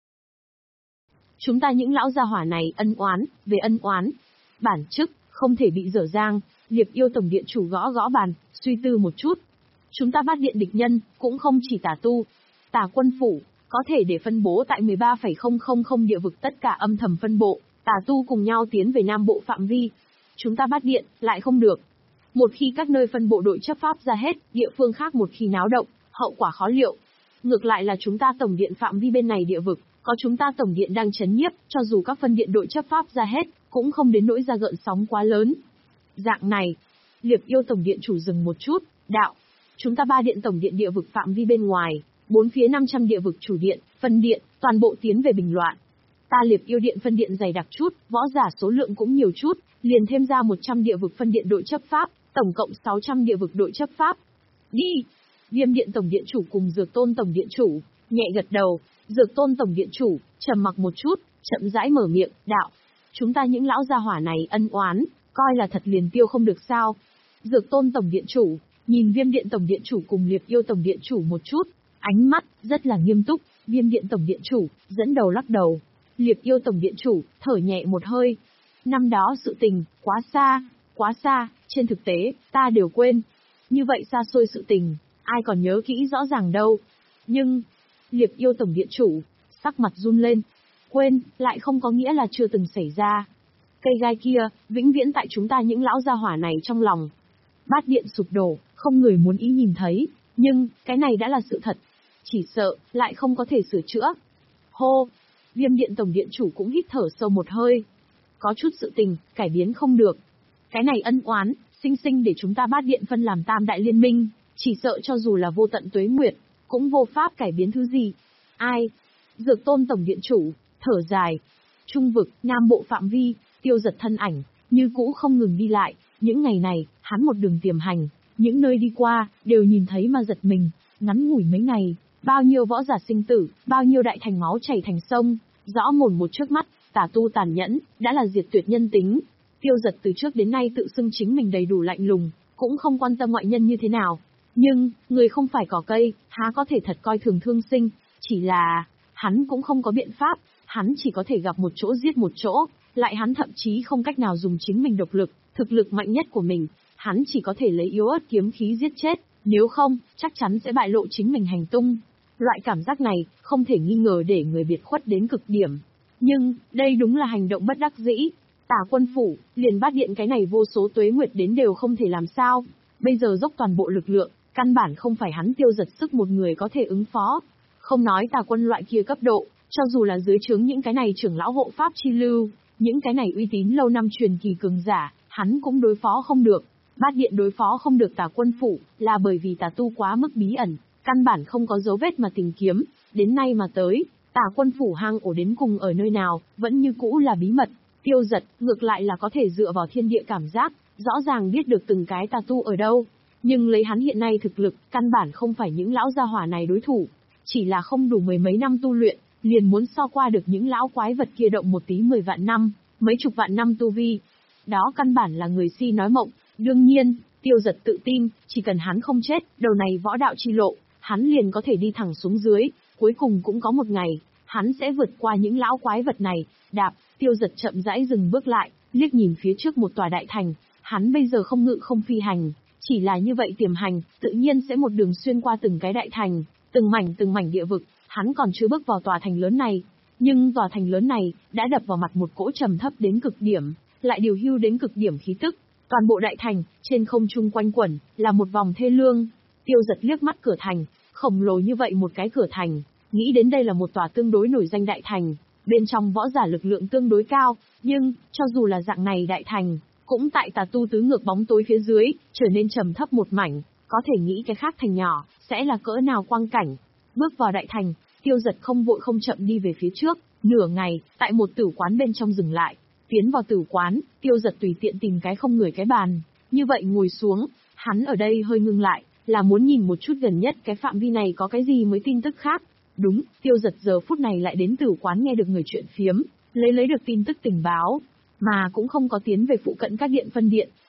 Chúng ta những lão gia hỏa này ân oán, về ân oán. Bản chức, không thể bị dở dang, Liệp Yêu Tổng Điện Chủ gõ gõ bàn, suy tư một chút. Chúng ta bắt điện địch nhân, cũng không chỉ tà tu. Tà quân phủ, có thể để phân bố tại mười ba phẩy không không không địa vực tất cả âm thầm phân bộ, tà tu cùng nhau tiến về Nam Bộ phạm vi. Chúng ta bắt điện, lại không được. Một khi các nơi phân bộ đội chấp pháp ra hết, địa phương khác một khi náo động, hậu quả khó liệu. Ngược lại là chúng ta tổng điện phạm vi bên này địa vực, có chúng ta tổng điện đang chấn nhiếp, cho dù các phân điện đội chấp pháp ra hết, cũng không đến nỗi ra gợn sóng quá lớn. Dạng này, Liệp Yêu Tổng Điện Chủ dừng một chút, đạo. Chúng ta ba điện tổng điện địa vực phạm vi bên ngoài, bốn phía năm trăm địa vực chủ điện, phân điện, toàn bộ tiến về bình loạn. Ta Liệp Yêu Điện phân điện dày đặc chút, võ giả số lượng cũng nhiều chút, liền thêm ra một trăm địa vực phân điện đội chấp pháp, tổng cộng sáu trăm địa vực đội chấp pháp. Đi! Viêm Điện Tổng Điện Chủ cùng Dược Tôn Tổng Điện Chủ, nhẹ gật đầu, Dược Tôn Tổng Điện Chủ, trầm mặc một chút, chậm rãi mở miệng, đạo. Chúng ta những lão gia hỏa này ân oán, coi là thật liền tiêu không được sao. Dược Tôn Tổng Điện Chủ, nhìn Viêm Điện Tổng Điện Chủ cùng Liệp Yêu Tổng Điện Chủ một chút, ánh mắt, rất là nghiêm túc, Viêm Điện Tổng Điện Chủ, dẫn đầu lắc đầu. Liệp Yêu Tổng Điện Chủ, thở nhẹ một hơi. Năm đó sự tình, quá xa, quá xa, trên thực tế, ta đều quên. Như vậy xa xôi sự tình, ai còn nhớ kỹ rõ ràng đâu. Nhưng, Liệp Yêu Tổng Điện Chủ, sắc mặt run lên. Quên, lại không có nghĩa là chưa từng xảy ra. Cây gai kia, vĩnh viễn tại chúng ta những lão gia hỏa này trong lòng. Bát điện sụp đổ, không người muốn ý nhìn thấy, nhưng, cái này đã là sự thật. Chỉ sợ, lại không có thể sửa chữa. Hô! Viêm Điện Tổng Điện Chủ cũng hít thở sâu một hơi. Có chút sự tình, cải biến không được. Cái này ân oán, sinh sinh để chúng ta bát điện phân làm tam đại liên minh, chỉ sợ cho dù là vô tận tuế nguyệt, cũng vô pháp cải biến thứ gì. Ai? Dược Tôn Tổng Điện Chủ, thở dài. Trung vực, Nam Bộ phạm vi, Tiêu Giật thân ảnh, như cũ không ngừng đi lại. Những ngày này, hắn một đường tiềm hành, những nơi đi qua, đều nhìn thấy mà giật mình. Ngắn ngủi mấy ngày, bao nhiêu võ giả sinh tử, bao nhiêu đại thành máu chảy thành sông, rõ mồn một trước mắt, tà tu tàn nhẫn, đã là diệt tuyệt nhân tính. Tiêu Giật từ trước đến nay tự xưng chính mình đầy đủ lạnh lùng, cũng không quan tâm ngoại nhân như thế nào. Nhưng, người không phải cỏ cây, há có thể thật coi thường thương sinh, chỉ là, hắn cũng không có biện pháp, hắn chỉ có thể gặp một chỗ giết một chỗ, lại hắn thậm chí không cách nào dùng chính mình độc lực, thực lực mạnh nhất của mình, hắn chỉ có thể lấy yếu ớt kiếm khí giết chết, nếu không, chắc chắn sẽ bại lộ chính mình hành tung. Loại cảm giác này, không thể nghi ngờ để người biệt khuất đến cực điểm. Nhưng, đây đúng là hành động bất đắc dĩ. Tả quân phủ, liền bát điện cái này vô số tuế nguyệt đến đều không thể làm sao. Bây giờ dốc toàn bộ lực lượng, căn bản không phải hắn Tiêu Giật sức một người có thể ứng phó. Không nói tà quân loại kia cấp độ, cho dù là dưới trướng những cái này trưởng lão hộ pháp chi lưu, những cái này uy tín lâu năm truyền kỳ cường giả, hắn cũng đối phó không được. Bát điện đối phó không được tà quân phủ, là bởi vì tà tu quá mức bí ẩn, căn bản không có dấu vết mà tìm kiếm, đến nay mà tới, tà quân phủ hang ổ đến cùng ở nơi nào, vẫn như cũ là bí mật. Tiêu Giật, ngược lại là có thể dựa vào thiên địa cảm giác, rõ ràng biết được từng cái tà tu ở đâu. Nhưng lấy hắn hiện nay thực lực, căn bản không phải những lão gia hỏa này đối thủ. Chỉ là không đủ mười mấy năm tu luyện, liền muốn so qua được những lão quái vật kia động một tí mười vạn năm, mấy chục vạn năm tu vi. Đó căn bản là người si nói mộng. Đương nhiên, Tiêu Giật tự tin, chỉ cần hắn không chết, đầu này võ đạo chi lộ, hắn liền có thể đi thẳng xuống dưới, cuối cùng cũng có một ngày, hắn sẽ vượt qua những lão quái vật này. Đạp, Tiêu Giật chậm rãi dừng bước lại, liếc nhìn phía trước một tòa đại thành, hắn bây giờ không ngự không phi hành, chỉ là như vậy tiềm hành, tự nhiên sẽ một đường xuyên qua từng cái đại thành, từng mảnh từng mảnh địa vực, hắn còn chưa bước vào tòa thành lớn này. Nhưng tòa thành lớn này, đã đập vào mặt một cỗ trầm thấp đến cực điểm, lại điều hưu đến cực điểm khí tức. Toàn bộ đại thành, trên không trung quanh quẩn, là một vòng thê lương. Tiêu Giật liếc mắt cửa thành, khổng lồ như vậy một cái cửa thành, nghĩ đến đây là một tòa tương đối nổi danh đại thành, bên trong võ giả lực lượng tương đối cao, nhưng, cho dù là dạng này đại thành, cũng tại tà tu tứ ngược bóng tối phía dưới, trở nên trầm thấp một mảnh, có thể nghĩ cái khác thành nhỏ, sẽ là cỡ nào quang cảnh. Bước vào đại thành, Tiêu Giật không vội không chậm đi về phía trước, nửa ngày, tại một tử quán bên trong dừng lại. Tiến vào tử quán, Tiêu Giật tùy tiện tìm cái không người cái bàn, như vậy ngồi xuống, hắn ở đây hơi ngưng lại, là muốn nhìn một chút gần nhất cái phạm vi này có cái gì mới tin tức khác. Đúng, Tiêu Giật giờ phút này lại đến tử quán nghe được người chuyện phiếm, lấy lấy được tin tức tình báo, mà cũng không có tiến về phụ cận các điện phân điện,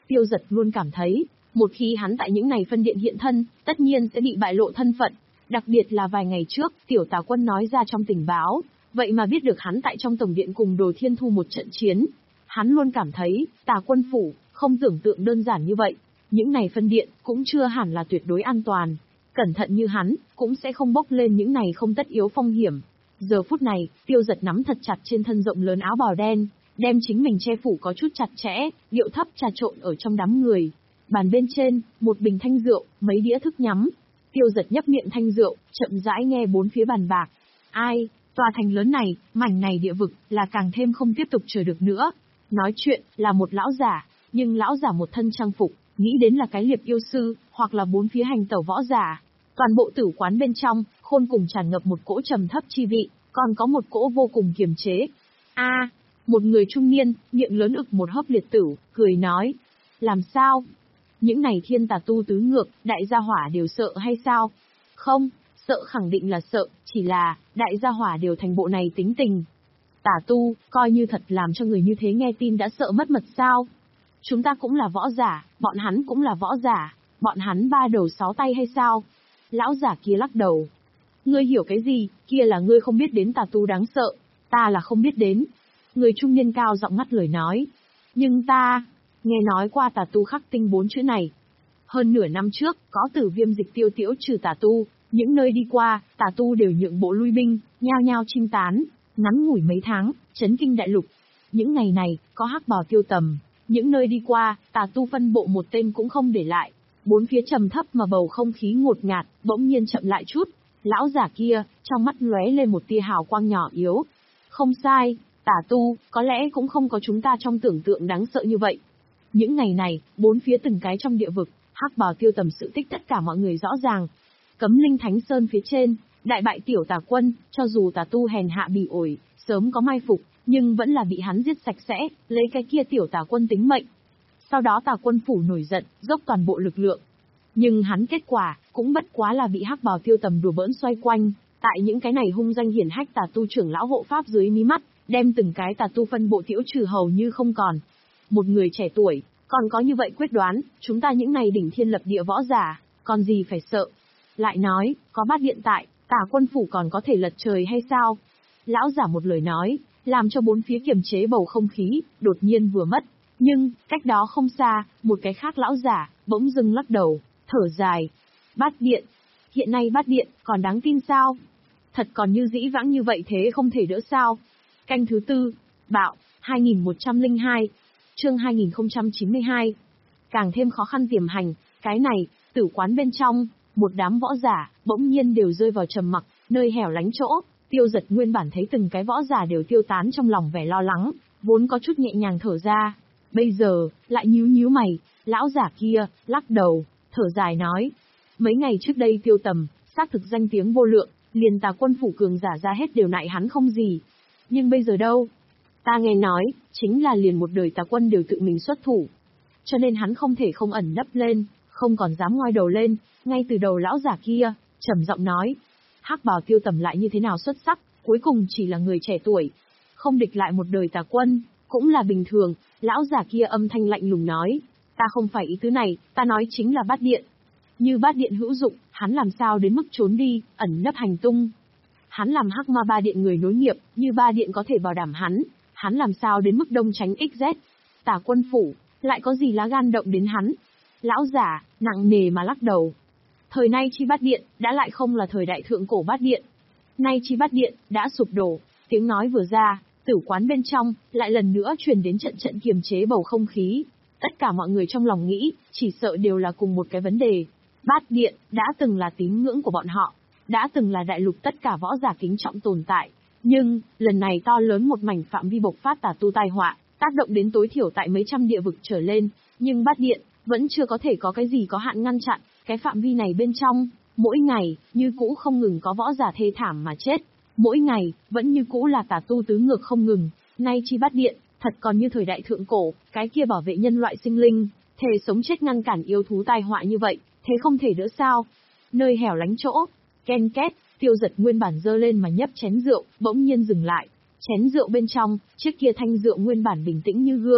Tiêu Dật luôn cảm thấy, một khi hắn tại những này phân điện hiện thân, tất nhiên sẽ bị bại lộ thân phận. Đặc biệt là vài ngày trước, Tiểu Tà Quân nói ra trong tình báo, vậy mà biết được hắn tại trong tổng điện cùng Đồ Thiên Thu một trận chiến. Hắn luôn cảm thấy, Tà Quân phủ, không tưởng tượng đơn giản như vậy. Những này phân điện, cũng chưa hẳn là tuyệt đối an toàn. Cẩn thận như hắn, cũng sẽ không bốc lên những này không tất yếu phong hiểm. Giờ phút này, Tiêu Dật nắm thật chặt trên thân rộng lớn áo bào đen, đem chính mình che phủ có chút chặt chẽ, điệu thấp trà trộn ở trong đám người. Bàn bên trên, một bình thanh rượu, mấy đĩa thức nhắm. Tiêu Dật nhấp miệng thanh rượu, chậm rãi nghe bốn phía bàn bạc. Ai, tòa thành lớn này, mảnh này địa vực, là càng thêm không tiếp tục chờ được nữa. Nói chuyện, là một lão giả, nhưng lão giả một thân trang phục, nghĩ đến là cái liệp yêu sư, hoặc là bốn phía hành tẩu võ giả. Toàn bộ tử quán bên trong, khôn cùng tràn ngập một cỗ trầm thấp chi vị, còn có một cỗ vô cùng kiềm chế. A, một người trung niên, miệng lớn ực một hớp liệt tử, cười nói. Làm sao? Những này thiên tà tu tứ ngược, đại gia hỏa đều sợ hay sao? Không, sợ khẳng định là sợ, chỉ là, đại gia hỏa đều thành bộ này tính tình. Tà tu, coi như thật làm cho người như thế nghe tin đã sợ mất mật sao? Chúng ta cũng là võ giả, bọn hắn cũng là võ giả, bọn hắn ba đầu sáu tay hay sao? Lão giả kia lắc đầu. Ngươi hiểu cái gì, kia là ngươi không biết đến tà tu đáng sợ, ta là không biết đến. Người trung niên cao giọng ngắt lời nói. Nhưng ta, nghe nói qua tà tu khắc tinh bốn chữ này. Hơn nửa năm trước, có Tử Viêm dịch tiêu tiễu trừ tà tu, những nơi đi qua, tà tu đều nhượng bộ lui binh, nhao nhao chinh tán, ngắn ngủi mấy tháng, chấn kinh đại lục. Những ngày này, có hắc bào tiêu tầm, những nơi đi qua, tà tu phân bộ một tên cũng không để lại. Bốn phía trầm thấp mà bầu không khí ngột ngạt, bỗng nhiên chậm lại chút. Lão giả kia, trong mắt lóe lên một tia hào quang nhỏ yếu. Không sai, tà tu, có lẽ cũng không có chúng ta trong tưởng tượng đáng sợ như vậy. Những ngày này, bốn phía từng cái trong địa vực, hắc bào tiêu tầm sự tích tất cả mọi người rõ ràng. Cấm Linh Thánh Sơn phía trên, đại bại Tiểu Tà Quân, cho dù tà tu hèn hạ bỉ ổi, sớm có mai phục, nhưng vẫn là bị hắn giết sạch sẽ, lấy cái kia Tiểu Tà Quân tính mệnh. Sau đó Tà Quân phủ nổi giận, dốc toàn bộ lực lượng. Nhưng hắn kết quả, cũng bất quá là bị hắc bào tiêu tầm đùa bỡn xoay quanh, tại những cái này hung danh hiển hách tà tu trưởng lão hộ pháp dưới mí mắt, đem từng cái tà tu phân bộ tiễu trừ hầu như không còn. Một người trẻ tuổi, còn có như vậy quyết đoán, chúng ta những này đỉnh thiên lập địa võ giả, còn gì phải sợ. Lại nói, có bát điện tại, Tà Quân phủ còn có thể lật trời hay sao? Lão giả một lời nói, làm cho bốn phía kiềm chế bầu không khí, đột nhiên vừa mất. Nhưng, cách đó không xa, một cái khác lão giả, bỗng dưng lắc đầu, thở dài. Bát điện. Hiện nay bát điện, còn đáng tin sao? Thật còn như dĩ vãng như vậy thế không thể đỡ sao? Canh thứ tư, Bạo, hai nghìn một trăm lẻ hai, chương hai nghìn không trăm chín mươi hai. Càng thêm khó khăn tiềm hành, cái này, tử quán bên trong, một đám võ giả, bỗng nhiên đều rơi vào trầm mặc, nơi hẻo lánh chỗ. Tiêu Dật nguyên bản thấy từng cái võ giả đều tiêu tán trong lòng vẻ lo lắng, vốn có chút nhẹ nhàng thở ra. Bây giờ, lại nhíu nhíu mày, lão giả kia, lắc đầu, thở dài nói. Mấy ngày trước đây Tiêu Tầm, xác thực danh tiếng vô lượng, liền Tà Quân phủ cường giả ra hết đều nại hắn không gì. Nhưng bây giờ đâu? Ta nghe nói, chính là liền một đời Tà Quân đều tự mình xuất thủ. Cho nên hắn không thể không ẩn nấp lên, không còn dám ngoi đầu lên, ngay từ đầu lão giả kia, trầm giọng nói. Hắc bào Tiêu Tầm lại như thế nào xuất sắc, cuối cùng chỉ là người trẻ tuổi. Không địch lại một đời Tà Quân, cũng là bình thường, lão giả kia âm thanh lạnh lùng nói. Ta không phải ý tứ này, ta nói chính là bát điện. Như bát điện hữu dụng, hắn làm sao đến mức trốn đi, ẩn nấp hành tung. Hắn làm hắc ma ba điện người nối nghiệp, như ba điện có thể bảo đảm hắn, hắn làm sao đến mức đông tránh ích dét. Tà Quân phủ, lại có gì lá gan động đến hắn. Lão giả, nặng nề mà lắc đầu. Thời nay chi bát điện, đã lại không là thời đại thượng cổ bát điện. Nay chi bát điện, đã sụp đổ, tiếng nói vừa ra, tử quán bên trong, lại lần nữa truyền đến trận trận kiềm chế bầu không khí. Tất cả mọi người trong lòng nghĩ, chỉ sợ đều là cùng một cái vấn đề. Bát điện, đã từng là tín ngưỡng của bọn họ, đã từng là đại lục tất cả võ giả kính trọng tồn tại. Nhưng, lần này to lớn một mảnh phạm vi bộc phát tà tu tai họa, tác động đến tối thiểu tại mấy trăm địa vực trở lên, nhưng bát điện, vẫn chưa có thể có cái gì có hạn ngăn chặn, cái phạm vi này bên trong, mỗi ngày, như cũ không ngừng có võ giả thê thảm mà chết. Mỗi ngày, vẫn như cũ là tà tu tứ ngược không ngừng, nay chi bát điện, thật còn như thời đại thượng cổ, cái kia bảo vệ nhân loại sinh linh, thề sống chết ngăn cản yêu thú tai họa như vậy, thế không thể đỡ sao. Nơi hẻo lánh chỗ, ken két, Tiêu Dật nguyên bản dơ lên mà nhấp chén rượu, bỗng nhiên dừng lại. Chén rượu bên trong, chiếc kia thanh rượu nguyên bản bình tĩnh như gương,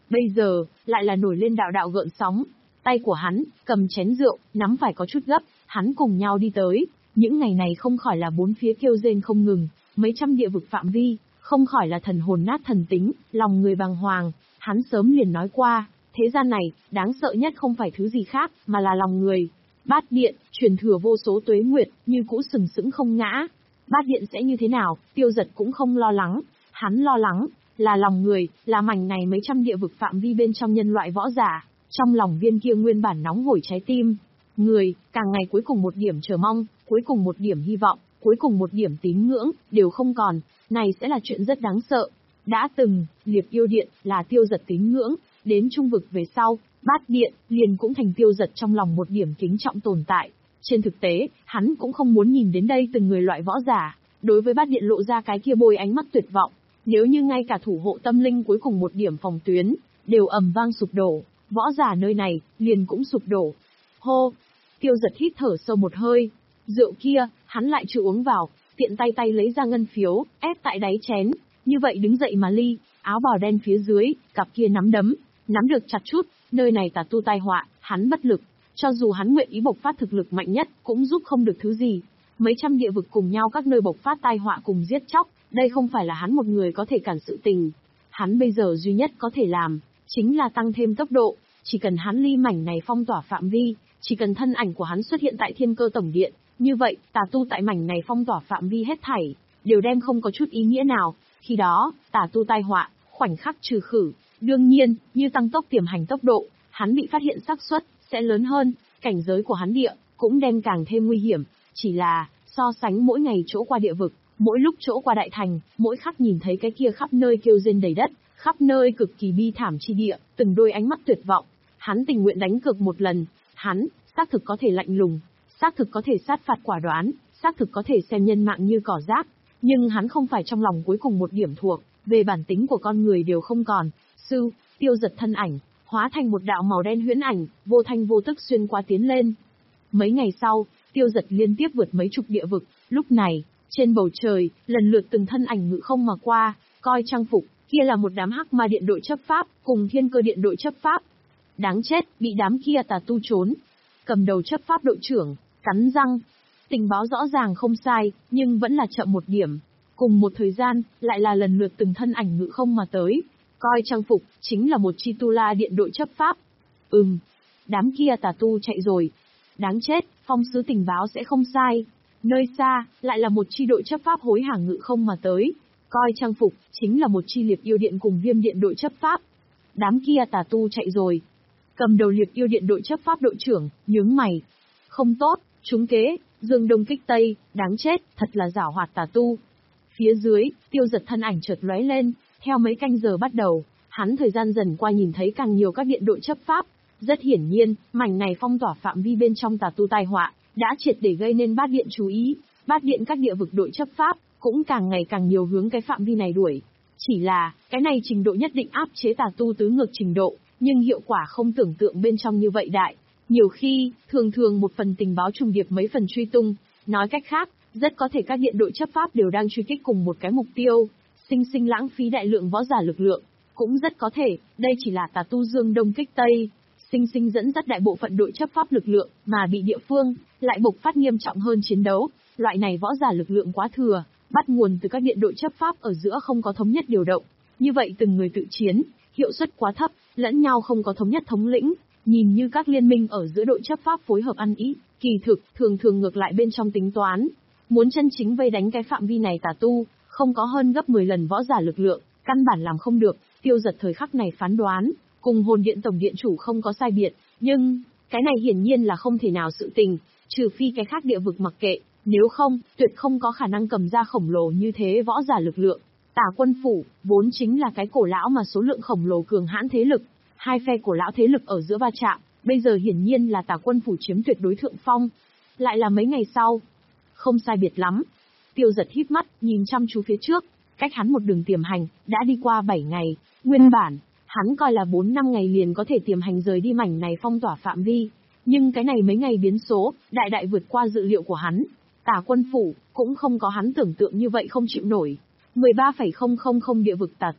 Bây giờ, lại là nổi lên đạo đạo gợn sóng. Tay của hắn, cầm chén rượu, nắm phải có chút gấp, hắn cùng nhau đi tới. Những ngày này không khỏi là bốn phía kêu rên không ngừng, mấy trăm địa vực phạm vi, không khỏi là thần hồn nát thần tính, lòng người bàng hoàng. Hắn sớm liền nói qua, thế gian này, đáng sợ nhất không phải thứ gì khác, mà là lòng người. Bát điện, truyền thừa vô số tuế nguyệt, như cũ sừng sững không ngã. Bát điện sẽ như thế nào, Tiêu Dật cũng không lo lắng. Hắn lo lắng, là lòng người, là mảnh này mấy trăm địa vực phạm vi bên trong nhân loại võ giả. Trong lòng viên kia nguyên bản nóng hổi trái tim. Người, càng ngày cuối cùng một điểm chờ mong, cuối cùng một điểm hy vọng, cuối cùng một điểm tín ngưỡng, đều không còn. Này sẽ là chuyện rất đáng sợ. Đã từng, Liệp Yêu Điện, là Tiêu Dật tín ngưỡng, đến trung vực về sau, Bát Điện, liền cũng thành Tiêu Dật trong lòng một điểm kính trọng tồn tại. Trên thực tế, hắn cũng không muốn nhìn đến đây từng người loại võ giả, đối với Bát Điện lộ ra cái kia bôi ánh mắt tuyệt vọng. Nếu như ngay cả thủ hộ tâm linh cuối cùng một điểm phòng tuyến, đều ầm vang sụp đổ, võ giả nơi này, liền cũng sụp đổ. Hô! Tiêu Dật hít thở sâu một hơi. Rượu kia, hắn lại chưa uống vào, tiện tay tay lấy ra ngân phiếu, ép tại đáy chén. Như vậy đứng dậy mà ly, áo bào đen phía dưới, cặp kia nắm đấm, nắm được chặt chút, nơi này tà tu tai họa, hắn bất lực. Cho dù hắn nguyện ý bộc phát thực lực mạnh nhất, cũng giúp không được thứ gì. Mấy trăm địa vực cùng nhau các nơi bộc phát tai họa cùng giết chóc, đây không phải là hắn một người có thể cản sự tình. Hắn bây giờ duy nhất có thể làm, chính là tăng thêm tốc độ. Chỉ cần hắn ly mảnh này phong tỏa phạm vi, chỉ cần thân ảnh của hắn xuất hiện tại Thiên Cơ Tổng Điện, như vậy, tà tu tại mảnh này phong tỏa phạm vi hết thảy, đều đem không có chút ý nghĩa nào. Khi đó, tà tu tai họa, khoảnh khắc trừ khử. Đương nhiên, như tăng tốc tiềm hành tốc độ, hắn bị phát hiện xác suất sẽ lớn hơn, cảnh giới của hắn địa cũng đem càng thêm nguy hiểm. Chỉ là, so sánh mỗi ngày chỗ qua địa vực, mỗi lúc chỗ qua đại thành, mỗi khắc nhìn thấy cái kia khắp nơi kêu rên đầy đất, khắp nơi cực kỳ bi thảm chi địa, từng đôi ánh mắt tuyệt vọng. Hắn tình nguyện đánh cược một lần, hắn, xác thực có thể lạnh lùng, xác thực có thể sát phạt quả đoán, xác thực có thể xem nhân mạng như cỏ rác, nhưng hắn không phải trong lòng cuối cùng một điểm thuộc, về bản tính của con người đều không còn. Sư, Tiêu Dật thân ảnh, hóa thành một đạo màu đen huyễn ảnh, vô thanh vô tức xuyên qua tiến lên. Mấy ngày sau, Tiêu Dật liên tiếp vượt mấy chục địa vực, lúc này, trên bầu trời, lần lượt từng thân ảnh ngự không mà qua, coi trang phục, kia là một đám hắc ma điện đội chấp pháp, cùng Thiên Cơ điện đội chấp pháp. Đáng chết, bị đám kia tà tu trốn. Cầm đầu chấp pháp đội trưởng, cắn răng. Tình báo rõ ràng không sai, nhưng vẫn là chậm một điểm. Cùng một thời gian, lại là lần lượt từng thân ảnh ngự không mà tới. Coi trang phục, chính là một chi tu la điện đội chấp pháp. Ừm, đám kia tà tu chạy rồi. Đáng chết, phong sứ tình báo sẽ không sai. Nơi xa, lại là một chi đội chấp pháp hối hả ngự không mà tới. Coi trang phục, chính là một chi Liệp Yêu Điện cùng Viêm Điện đội chấp pháp. Đám kia tà tu chạy rồi. Cầm đầu Liệp Yêu Điện đội chấp pháp đội trưởng, nhướng mày. Không tốt, trúng kế, dương đông kích tây, đáng chết, thật là giảo hoạt tà tu. Phía dưới, Tiêu Dật thân ảnh chợt lóe lên, theo mấy canh giờ bắt đầu, hắn thời gian dần qua nhìn thấy càng nhiều các điện đội chấp pháp. Rất hiển nhiên, mảnh này phong tỏa phạm vi bên trong tà tu tai họa, đã triệt để gây nên Bát Điện chú ý. Bát Điện các địa vực đội chấp pháp, cũng càng ngày càng nhiều hướng cái phạm vi này đuổi. Chỉ là, cái này trình độ nhất định áp chế tà tu tứ ngược trình độ, nhưng hiệu quả không tưởng tượng bên trong như vậy đại. Nhiều khi, thường thường một phần tình báo trùng điệp mấy phần truy tung, nói cách khác, rất có thể các điện đội chấp pháp đều đang truy kích cùng một cái mục tiêu, sinh sinh lãng phí đại lượng võ giả lực lượng. Cũng rất có thể, đây chỉ là tà tu dương đông kích tây, sinh sinh dẫn dắt đại bộ phận đội chấp pháp lực lượng, mà bị địa phương lại bộc phát nghiêm trọng hơn chiến đấu. Loại này võ giả lực lượng quá thừa, bắt nguồn từ các điện đội chấp pháp ở giữa không có thống nhất điều động. Như vậy từng người tự chiến, hiệu suất quá thấp, lẫn nhau không có thống nhất thống lĩnh, nhìn như các liên minh ở giữa đội chấp pháp phối hợp ăn ý, kỳ thực, thường thường ngược lại bên trong tính toán. Muốn chân chính vây đánh cái phạm vi này tà tu, không có hơn gấp mười lần võ giả lực lượng, căn bản làm không được. Tiêu Dật thời khắc này phán đoán, cùng Hồn Điện tổng điện chủ không có sai biệt, nhưng, cái này hiển nhiên là không thể nào sự tình, trừ phi cái khác địa vực mặc kệ, nếu không, tuyệt không có khả năng cầm ra khổng lồ như thế võ giả lực lượng. Tả Quân Phủ, vốn chính là cái cổ lão mà số lượng khổng lồ cường hãn thế lực, hai phe cổ lão thế lực ở giữa va chạm, bây giờ hiển nhiên là Tả Quân Phủ chiếm tuyệt đối thượng phong. Lại là mấy ngày sau, không sai biệt lắm. Tiêu Dật híp mắt, nhìn chăm chú phía trước, cách hắn một đường tiềm hành, đã đi qua bảy ngày, nguyên bản, hắn coi là bốn năm ngày liền có thể tiềm hành rời đi mảnh này phong tỏa phạm vi, nhưng cái này mấy ngày biến số, đại đại vượt qua dự liệu của hắn. Tả Quân Phủ, cũng không có hắn tưởng tượng như vậy không chịu nổi. mười ba phẩy không không không địa vực tà tu,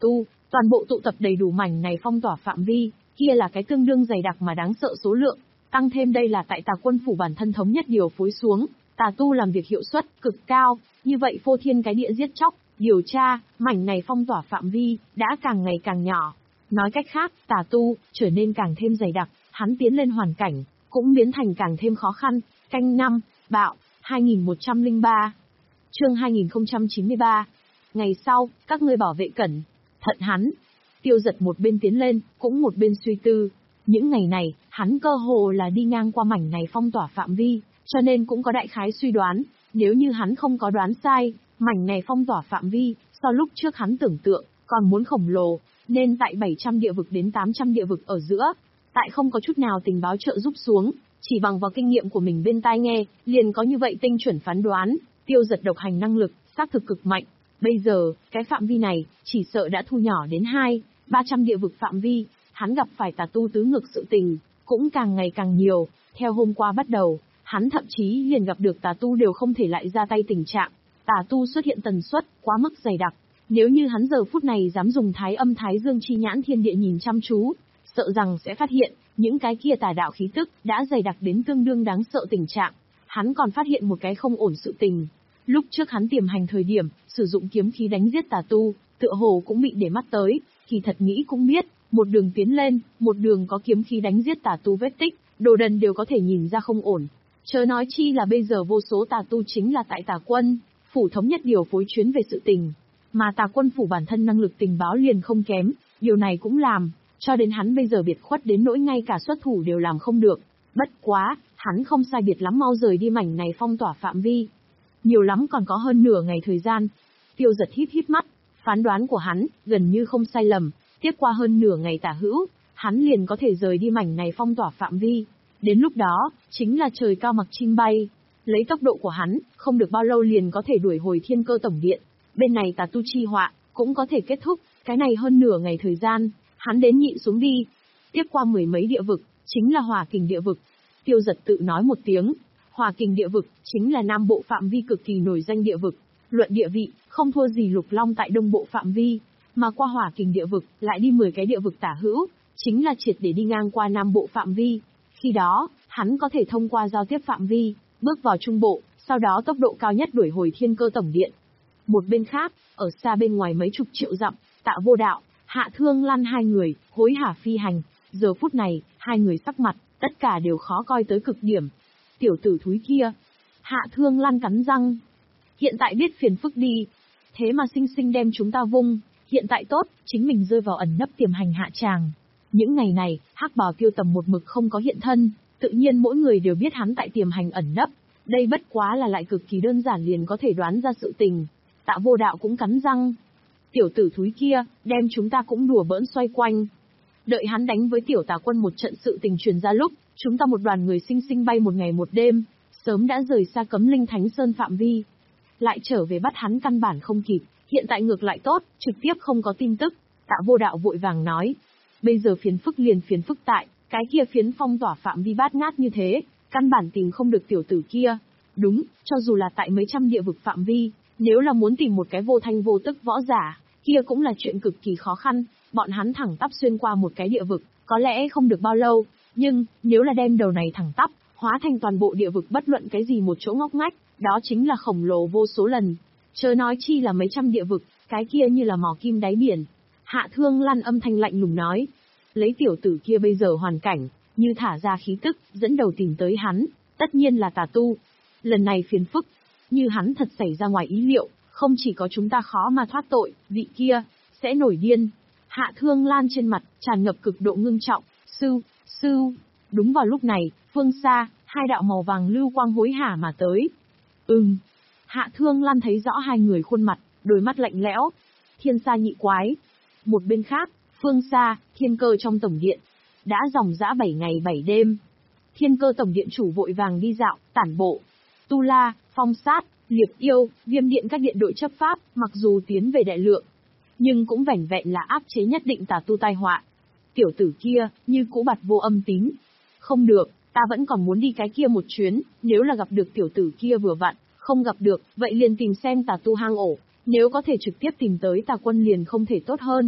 Toàn bộ tụ tập đầy đủ mảnh này phong tỏa phạm vi, kia là cái tương đương dày đặc mà đáng sợ số lượng. Tăng thêm đây là tại Tà Quân phủ bản thân thống nhất điều phối xuống, tà tu làm việc hiệu suất cực cao, như vậy phô thiên cái địa giết chóc, điều tra, mảnh này phong tỏa phạm vi, đã càng ngày càng nhỏ. Nói cách khác, tà tu, trở nên càng thêm dày đặc, hắn tiến lên hoàn cảnh, cũng biến thành càng thêm khó khăn. Canh năm, Bạo, hai nghìn một trăm lẻ ba. Chương hai nghìn không trăm chín mươi ba. Ngày sau, các ngươi bảo vệ cẩn thận hắn. Tiêu Giật một bên tiến lên, cũng một bên suy tư. Những ngày này, hắn cơ hồ là đi ngang qua mảnh này phong tỏa phạm vi, cho nên cũng có đại khái suy đoán, nếu như hắn không có đoán sai, mảnh này phong tỏa phạm vi, so lúc trước hắn tưởng tượng, còn muốn khổng lồ, nên tại bảy trăm địa vực đến tám trăm địa vực ở giữa, tại không có chút nào tình báo trợ giúp xuống, chỉ bằng vào kinh nghiệm của mình bên tai nghe, liền có như vậy tinh chuẩn phán đoán, Tiêu Giật độc hành năng lực, xác thực cực mạnh. Bây giờ, cái phạm vi này, chỉ sợ đã thu nhỏ đến hai, ba trăm địa vực phạm vi, hắn gặp phải tà tu tứ ngược sự tình, cũng càng ngày càng nhiều, theo hôm qua bắt đầu, hắn thậm chí liền gặp được tà tu đều không thể lại ra tay tình trạng, tà tu xuất hiện tần suất, quá mức dày đặc. Nếu như hắn giờ phút này dám dùng thái âm thái dương chi nhãn thiên địa nhìn chăm chú, sợ rằng sẽ phát hiện, những cái kia tà đạo khí tức, đã dày đặc đến tương đương đáng sợ tình trạng. Hắn còn phát hiện một cái không ổn sự tình. Lúc trước hắn tiềm hành thời điểm, sử dụng kiếm khí đánh giết tà tu, tựa hồ cũng bị để mắt tới, kỳ thật nghĩ cũng biết, một đường tiến lên, một đường có kiếm khí đánh giết tà tu vết tích, đồ đần đều có thể nhìn ra không ổn. Chớ nói chi là bây giờ vô số tà tu chính là tại Tà Quân phủ thống nhất điều phối chuyến về sự tình, mà Tà Quân phủ bản thân năng lực tình báo liền không kém, điều này cũng làm cho đến hắn bây giờ biệt khuất đến nỗi ngay cả xuất thủ đều làm không được. Bất quá, hắn không sai biệt lắm mau rời đi mảnh này phong tỏa phạm vi. Nhiều lắm còn có hơn nửa ngày thời gian. Tiêu Giật híp híp mắt, phán đoán của hắn gần như không sai lầm, tiếp qua hơn nửa ngày tả hữu, hắn liền có thể rời đi mảnh này phong tỏa phạm vi. Đến lúc đó, chính là trời cao mặc chim bay. Lấy tốc độ của hắn, không được bao lâu liền có thể đuổi hồi Thiên Cơ Tổng Điện. Bên này tà tu chi họa, cũng có thể kết thúc, cái này hơn nửa ngày thời gian, hắn đến nhịn xuống đi. Tiếp qua mười mấy địa vực, chính là Hỏa Kình địa vực. Tiêu Giật tự nói một tiếng, Hỏa Kình địa vực, chính là Nam Bộ phạm vi cực kỳ nổi danh địa vực. Luận địa vị, không thua gì Lục Long tại Đông Bộ phạm vi, mà qua Hỏa Kình địa vực, lại đi mười cái địa vực tả hữu, chính là triệt để đi ngang qua Nam Bộ phạm vi. Khi đó, hắn có thể thông qua giao tiếp phạm vi, bước vào Trung Bộ, sau đó tốc độ cao nhất đuổi hồi Thiên Cơ Tổng Điện. Một bên khác, ở xa bên ngoài mấy chục triệu dặm, Tạ Vô Đạo, Hạ Thương Lan hai người, hối hả phi hành. Giờ phút này, hai người sắc mặt, tất cả đều khó coi tới cực điểm. Tiểu tử thúi kia. Hạ Thương Lan cắn răng. Hiện tại biết phiền phức đi. Thế mà sinh sinh đem chúng ta vung. Hiện tại tốt, chính mình rơi vào ẩn nấp tiềm hành hạ tràng. Những ngày này, Hắc Bào Tiêu Tầm một mực không có hiện thân. Tự nhiên mỗi người đều biết hắn tại tiềm hành ẩn nấp. Đây bất quá là lại cực kỳ đơn giản liền có thể đoán ra sự tình. Tạ Vô Đạo cũng cắn răng. Tiểu tử thúi kia, đem chúng ta cũng đùa bỡn xoay quanh. Đợi hắn đánh với tiểu Tà Quân một trận sự tình truyền ra lúc, chúng ta một đoàn người sinh sinh bay một ngày một đêm, sớm đã rời xa Cấm Linh Thánh Sơn phạm vi. Lại trở về bắt hắn căn bản không kịp, hiện tại ngược lại tốt, trực tiếp không có tin tức. Tạ Vô Đạo vội vàng nói. Bây giờ phiền phức liền phiền phức tại, cái kia phiến phong tỏa phạm vi bát ngát như thế, căn bản tìm không được tiểu tử kia. Đúng, cho dù là tại mấy trăm địa vực phạm vi, nếu là muốn tìm một cái vô thanh vô tức võ giả, kia cũng là chuyện cực kỳ khó khăn, bọn hắn thẳng tắp xuyên qua một cái địa vực, có lẽ không được bao lâu, nhưng, nếu là đem đầu này thẳng tắp, hóa thành toàn bộ địa vực bất luận cái gì một chỗ ngóc ngách, đó chính là khổng lồ vô số lần. Chớ nói chi là mấy trăm địa vực, cái kia như là mỏ kim đáy biển. Hạ Thương Lan âm thanh lạnh lùng nói, lấy tiểu tử kia bây giờ hoàn cảnh, như thả ra khí tức, dẫn đầu tìm tới hắn, tất nhiên là tà tu. Lần này phiền phức, như hắn thật xảy ra ngoài ý liệu, không chỉ có chúng ta khó mà thoát tội, vị kia, sẽ nổi điên. Hạ Thương Lan trên mặt, tràn ngập cực độ ngưng trọng, sư, sư. Đúng vào lúc này, phương xa, hai đạo màu vàng lưu quang hối hả mà tới. Ừm. Hạ Thương Lan thấy rõ hai người khuôn mặt, đôi mắt lạnh lẽo. Thiên Sa Nhị Quái. Một bên khác, phương xa, Thiên Cơ trong tổng điện. Đã dòng dã bảy ngày bảy đêm. Thiên Cơ tổng điện chủ vội vàng đi dạo, tản bộ. Tu La, Phong Sát, Liệp Yêu, Viêm Điện các điện đội chấp pháp, mặc dù tiến về đại lượng, nhưng cũng vẻn vẹn là áp chế nhất định tà tu tai họa. Tiểu tử kia, như cũ bặt vô âm tín. Không được, ta vẫn còn muốn đi cái kia một chuyến, nếu là gặp được tiểu tử kia vừa vặn, không gặp được, vậy liền tìm xem tà tu hang ổ, nếu có thể trực tiếp tìm tới Tà Quân liền không thể tốt hơn.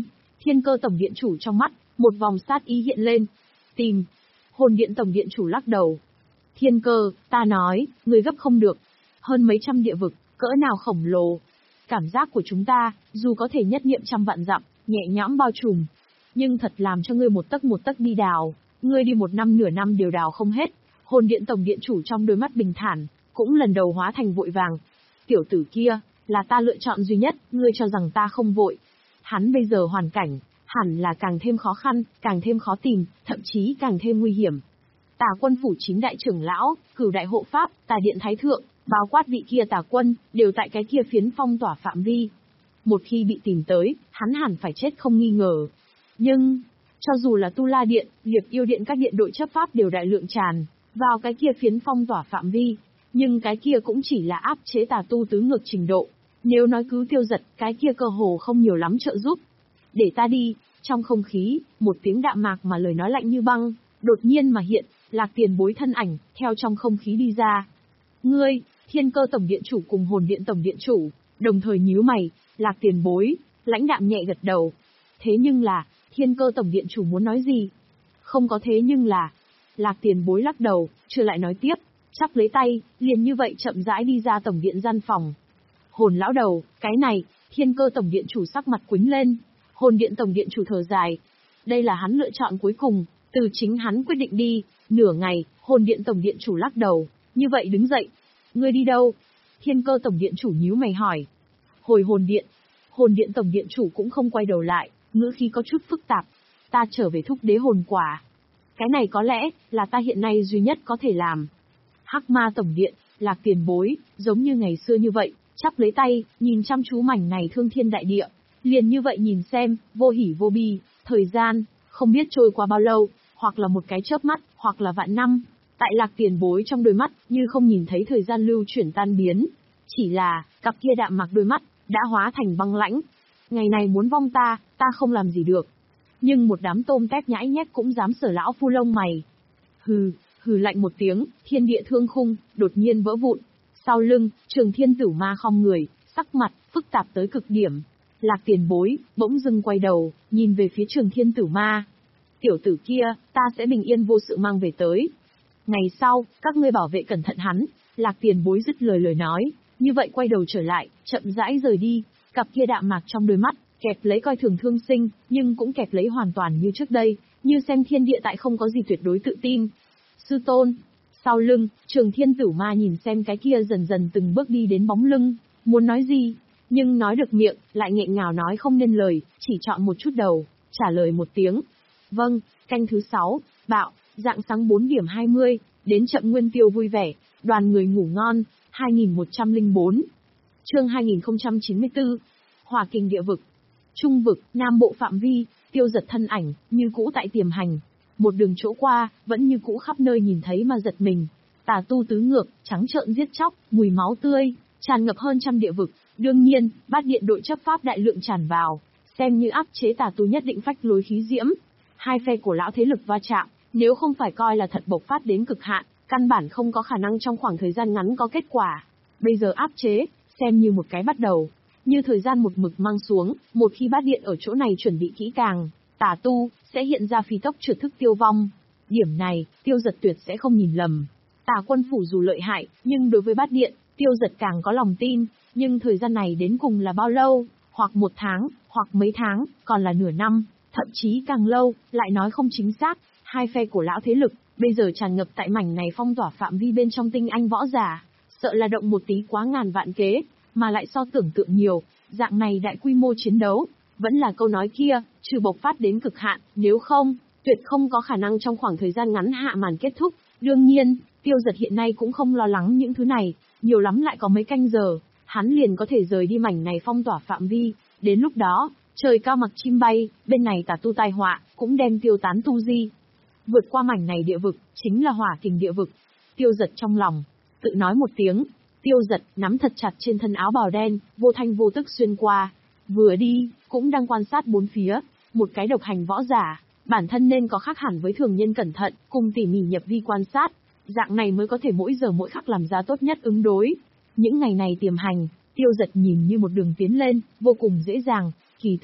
Thiên Cơ tổng điện chủ trong mắt, một vòng sát ý hiện lên. Tìm. Hồn điện tổng điện chủ lắc đầu. Thiên Cơ, ta nói, người gấp không được. Hơn mấy trăm địa vực, cỡ nào khổng lồ. Cảm giác của chúng ta, dù có thể nhất niệm trăm vạn dặm, nhẹ nhõm bao trùm. Nhưng thật làm cho ngươi một tấc một tấc đi đào, ngươi đi một năm nửa năm đều đào không hết. Hồn điện tổng điện chủ trong đôi mắt bình thản, cũng lần đầu hóa thành vội vàng. Tiểu tử kia, là ta lựa chọn duy nhất, ngươi cho rằng ta không vội. Hắn bây giờ hoàn cảnh, hẳn là càng thêm khó khăn, càng thêm khó tìm, thậm chí càng thêm nguy hiểm. Tà quân phủ chính đại trưởng lão, cửu đại hộ pháp, tà điện thái thượng, bao quát vị kia tà quân, đều tại cái kia phiến phong tỏa phạm vi. Một khi bị tìm tới, hắn hẳn phải chết không nghi ngờ. Nhưng, cho dù là Tu La Điện, Liệp Yêu Điện các điện đội chấp pháp đều đại lượng tràn vào cái kia phiến phong tỏa phạm vi, nhưng cái kia cũng chỉ là áp chế tà tu tứ ngược trình độ. Nếu nói cứu Tiêu Dật, cái kia cơ hồ không nhiều lắm trợ giúp. Để ta đi. Trong không khí, một tiếng đạm mạc mà lời nói lạnh như băng, đột nhiên mà hiện, Lạc Tiền Bối thân ảnh, theo trong không khí đi ra. Ngươi, Thiên Cơ tổng điện chủ cùng Hồn điện tổng điện chủ, đồng thời nhíu mày, Lạc Tiền Bối, lãnh đạm nhẹ gật đầu. Thế nhưng là, Thiên Cơ tổng điện chủ muốn nói gì? Không có thế nhưng là, Lạc Tiền Bối lắc đầu, chưa lại nói tiếp, chắp lấy tay, liền như vậy chậm rãi đi ra tổng điện gian phòng. Hồn lão đầu, cái này, Thiên Cơ tổng điện chủ sắc mặt quĩnh lên. Hồn điện tổng điện chủ thở dài. Đây là hắn lựa chọn cuối cùng, từ chính hắn quyết định đi. Nửa ngày, hồn điện tổng điện chủ lắc đầu, như vậy đứng dậy. Ngươi đi đâu? Thiên Cơ tổng điện chủ nhíu mày hỏi. Hồi hồn điện. Hồn điện tổng điện chủ cũng không quay đầu lại, ngữ khí có chút phức tạp. Ta trở về thúc đế hồn quả. Cái này có lẽ là ta hiện nay duy nhất có thể làm. Hắc Ma tổng điện, Lạc Tiền Bối, giống như ngày xưa như vậy, chắp lấy tay, nhìn chăm chú mảnh này thương thiên đại địa. Liền như vậy nhìn xem, vô hỉ vô bi, thời gian, không biết trôi qua bao lâu, hoặc là một cái chớp mắt, hoặc là vạn năm. Tại Lạc Tiền Bối trong đôi mắt, như không nhìn thấy thời gian lưu chuyển tan biến. Chỉ là, cặp kia đạm mặc đôi mắt, đã hóa thành băng lãnh. Ngày này muốn vong ta, ta không làm gì được. Nhưng một đám tôm tép nhãi nhép cũng dám sở lão phu lông mày. Hừ, hừ lạnh một tiếng, thiên địa thương khung, đột nhiên vỡ vụn. Sau lưng, Trường Thiên Tử Ma khom người, sắc mặt, phức tạp tới cực điểm. Lạc Tiền Bối, bỗng dưng quay đầu, nhìn về phía Trường Thiên Tử Ma. Tiểu tử kia, ta sẽ bình yên vô sự mang về tới. Ngày sau, các ngươi bảo vệ cẩn thận hắn. Lạc Tiền Bối dứt lời lời nói, như vậy quay đầu trở lại, chậm rãi rời đi. Cặp kia đạm mạc trong đôi mắt, kẹp lấy coi thường thương sinh, nhưng cũng kẹp lấy hoàn toàn như trước đây, như xem thiên địa tại không có gì tuyệt đối tự tin. Sư tôn. Sau lưng, Trường Thiên Tử Ma nhìn xem cái kia dần dần từng bước đi đến bóng lưng, muốn nói gì, nhưng nói được miệng, lại nghẹn ngào nói không nên lời, chỉ chọn một chút đầu, trả lời một tiếng. Vâng, canh thứ sáu, bạo, dạng sáng bốn điểm hai mươi, đến chậm nguyên tiêu vui vẻ, đoàn người ngủ ngon, hai nghìn một trăm lẻ bốn. Chương hai nghìn không trăm chín mươi tư. Hỏa Kình địa vực. Trung vực, Nam Bộ phạm vi, Tiêu Dật thân ảnh, như cũ tại tiềm hành. Một đường chỗ qua, vẫn như cũ khắp nơi nhìn thấy mà giật mình. Tà tu tứ ngược, trắng trợn giết chóc, mùi máu tươi, tràn ngập hơn trăm địa vực. Đương nhiên, bát điện đội chấp pháp đại lượng tràn vào, xem như áp chế tà tu nhất định phách lối khí diễm. Hai phe cổ lão thế lực va chạm, nếu không phải coi là thật bộc phát đến cực hạn, căn bản không có khả năng trong khoảng thời gian ngắn có kết quả. Bây giờ áp chế, xem như một cái bắt đầu. Như thời gian một mực mang xuống, một khi bát điện ở chỗ này chuẩn bị kỹ càng, tà tu sẽ hiện ra phi tốc trượt thức tiêu vong. Điểm này, Tiêu Dật tuyệt sẽ không nhìn lầm. Tà quân phủ dù lợi hại, nhưng đối với bát điện, Tiêu Dật càng có lòng tin. Nhưng thời gian này đến cùng là bao lâu? Hoặc một tháng, hoặc mấy tháng, còn là nửa năm, thậm chí càng lâu, lại nói không chính xác. Hai phe cổ lão thế lực, bây giờ tràn ngập tại mảnh này phong tỏa phạm vi bên trong tinh anh võ giả. Sợ là động một tí quá ngàn vạn kế, mà lại so tưởng tượng nhiều, dạng này đại quy mô chiến đấu. Vẫn là câu nói kia, trừ bộc phát đến cực hạn, nếu không, tuyệt không có khả năng trong khoảng thời gian ngắn hạ màn kết thúc. Đương nhiên, Tiêu Dật hiện nay cũng không lo lắng những thứ này, nhiều lắm lại có mấy canh giờ, hắn liền có thể rời đi mảnh này phong tỏa phạm vi. Đến lúc đó, trời cao mặc chim bay, bên này tà tu tai họa, cũng đem tiêu tán tu di. Vượt qua mảnh này địa vực, chính là Hỏa Kình địa vực. Tiêu Dật trong lòng, tự nói một tiếng. Tiêu Dật nắm thật chặt trên thân áo bào đen, vô thanh vô tức xuyên qua. Vừa đi, cũng đang quan sát bốn phía. Một cái độc hành võ giả, bản thân nên có khác hẳn với thường nhân cẩn thận, cùng tỉ mỉ nhập vi quan sát. Dạng này mới có thể mỗi giờ mỗi khắc làm ra tốt nhất ứng đối. Những ngày này tiềm hành, Tiêu Dật nhìn như một đường tiến lên, vô cùng dễ dàng. Kỳ thực,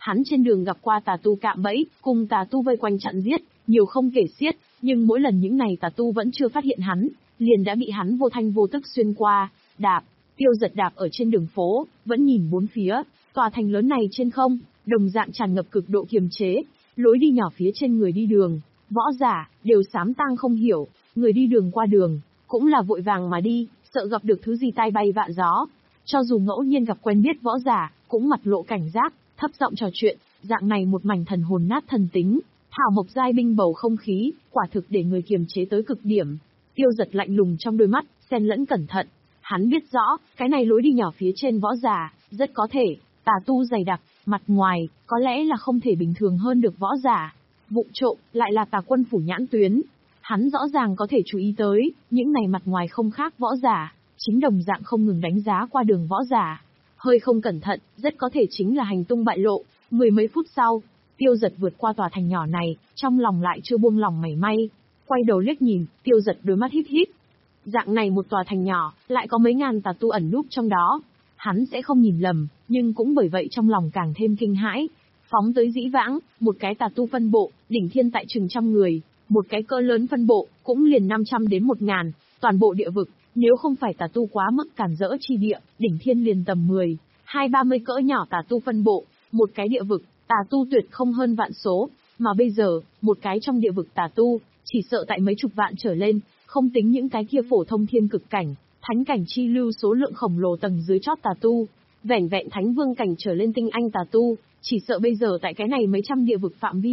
Hắn trên đường gặp qua tà tu cạm bẫy, cùng tà tu vây quanh chặn giết, nhiều không kể xiết, nhưng mỗi lần những này tà tu vẫn chưa phát hiện hắn, liền đã bị hắn vô thanh vô tức xuyên qua, đạp. Tiêu Giật đạp ở trên đường phố, vẫn nhìn bốn phía, tòa thành lớn này trên không, đồng dạng tràn ngập cực độ kiềm chế, lối đi nhỏ phía trên người đi đường, võ giả, đều sám tang không hiểu, người đi đường qua đường, cũng là vội vàng mà đi, sợ gặp được thứ gì tai bay vạ gió. Cho dù ngẫu nhiên gặp quen biết võ giả, cũng mặt lộ cảnh giác, thấp giọng trò chuyện, dạng này một mảnh thần hồn nát thần tính, thảo mộc giai binh bầu không khí, quả thực để người kiềm chế tới cực điểm. Tiêu Giật lạnh lùng trong đôi mắt, xen lẫn cẩn thận. Hắn biết rõ, cái này lối đi nhỏ phía trên võ giả, rất có thể, tà tu dày đặc, mặt ngoài, có lẽ là không thể bình thường hơn được võ giả. Vụng trộm, lại là tà quân phủ nhãn tuyến. Hắn rõ ràng có thể chú ý tới, những này mặt ngoài không khác võ giả, chính đồng dạng không ngừng đánh giá qua đường võ giả. Hơi không cẩn thận, rất có thể chính là hành tung bại lộ. Mười mấy phút sau, Tiêu Giật vượt qua tòa thành nhỏ này, trong lòng lại chưa buông lòng mảy may. Quay đầu liếc nhìn, Tiêu Giật đôi mắt híp híp. Dạng này một tòa thành nhỏ, lại có mấy ngàn tà tu ẩn núp trong đó. Hắn sẽ không nhìn lầm, nhưng cũng bởi vậy trong lòng càng thêm kinh hãi. Phóng tới dĩ vãng, một cái tà tu phân bộ, đỉnh thiên tại chừng trăm người, một cái cỡ lớn phân bộ, cũng liền năm trăm đến một ngàn, toàn bộ địa vực, nếu không phải tà tu quá mức cản rỡ chi địa, đỉnh thiên liền tầm mười, hai ba mươi cỡ nhỏ tà tu phân bộ, một cái địa vực, tà tu tuyệt không hơn vạn số, mà bây giờ, một cái trong địa vực tà tu, chỉ sợ tại mấy chục vạn trở lên, không tính những cái kia phổ thông thiên cực cảnh, thánh cảnh chi lưu số lượng khổng lồ tầng dưới chót tà tu, vẻn vẹn thánh vương cảnh trở lên tinh anh tà tu, chỉ sợ bây giờ tại cái này mấy trăm địa vực phạm vi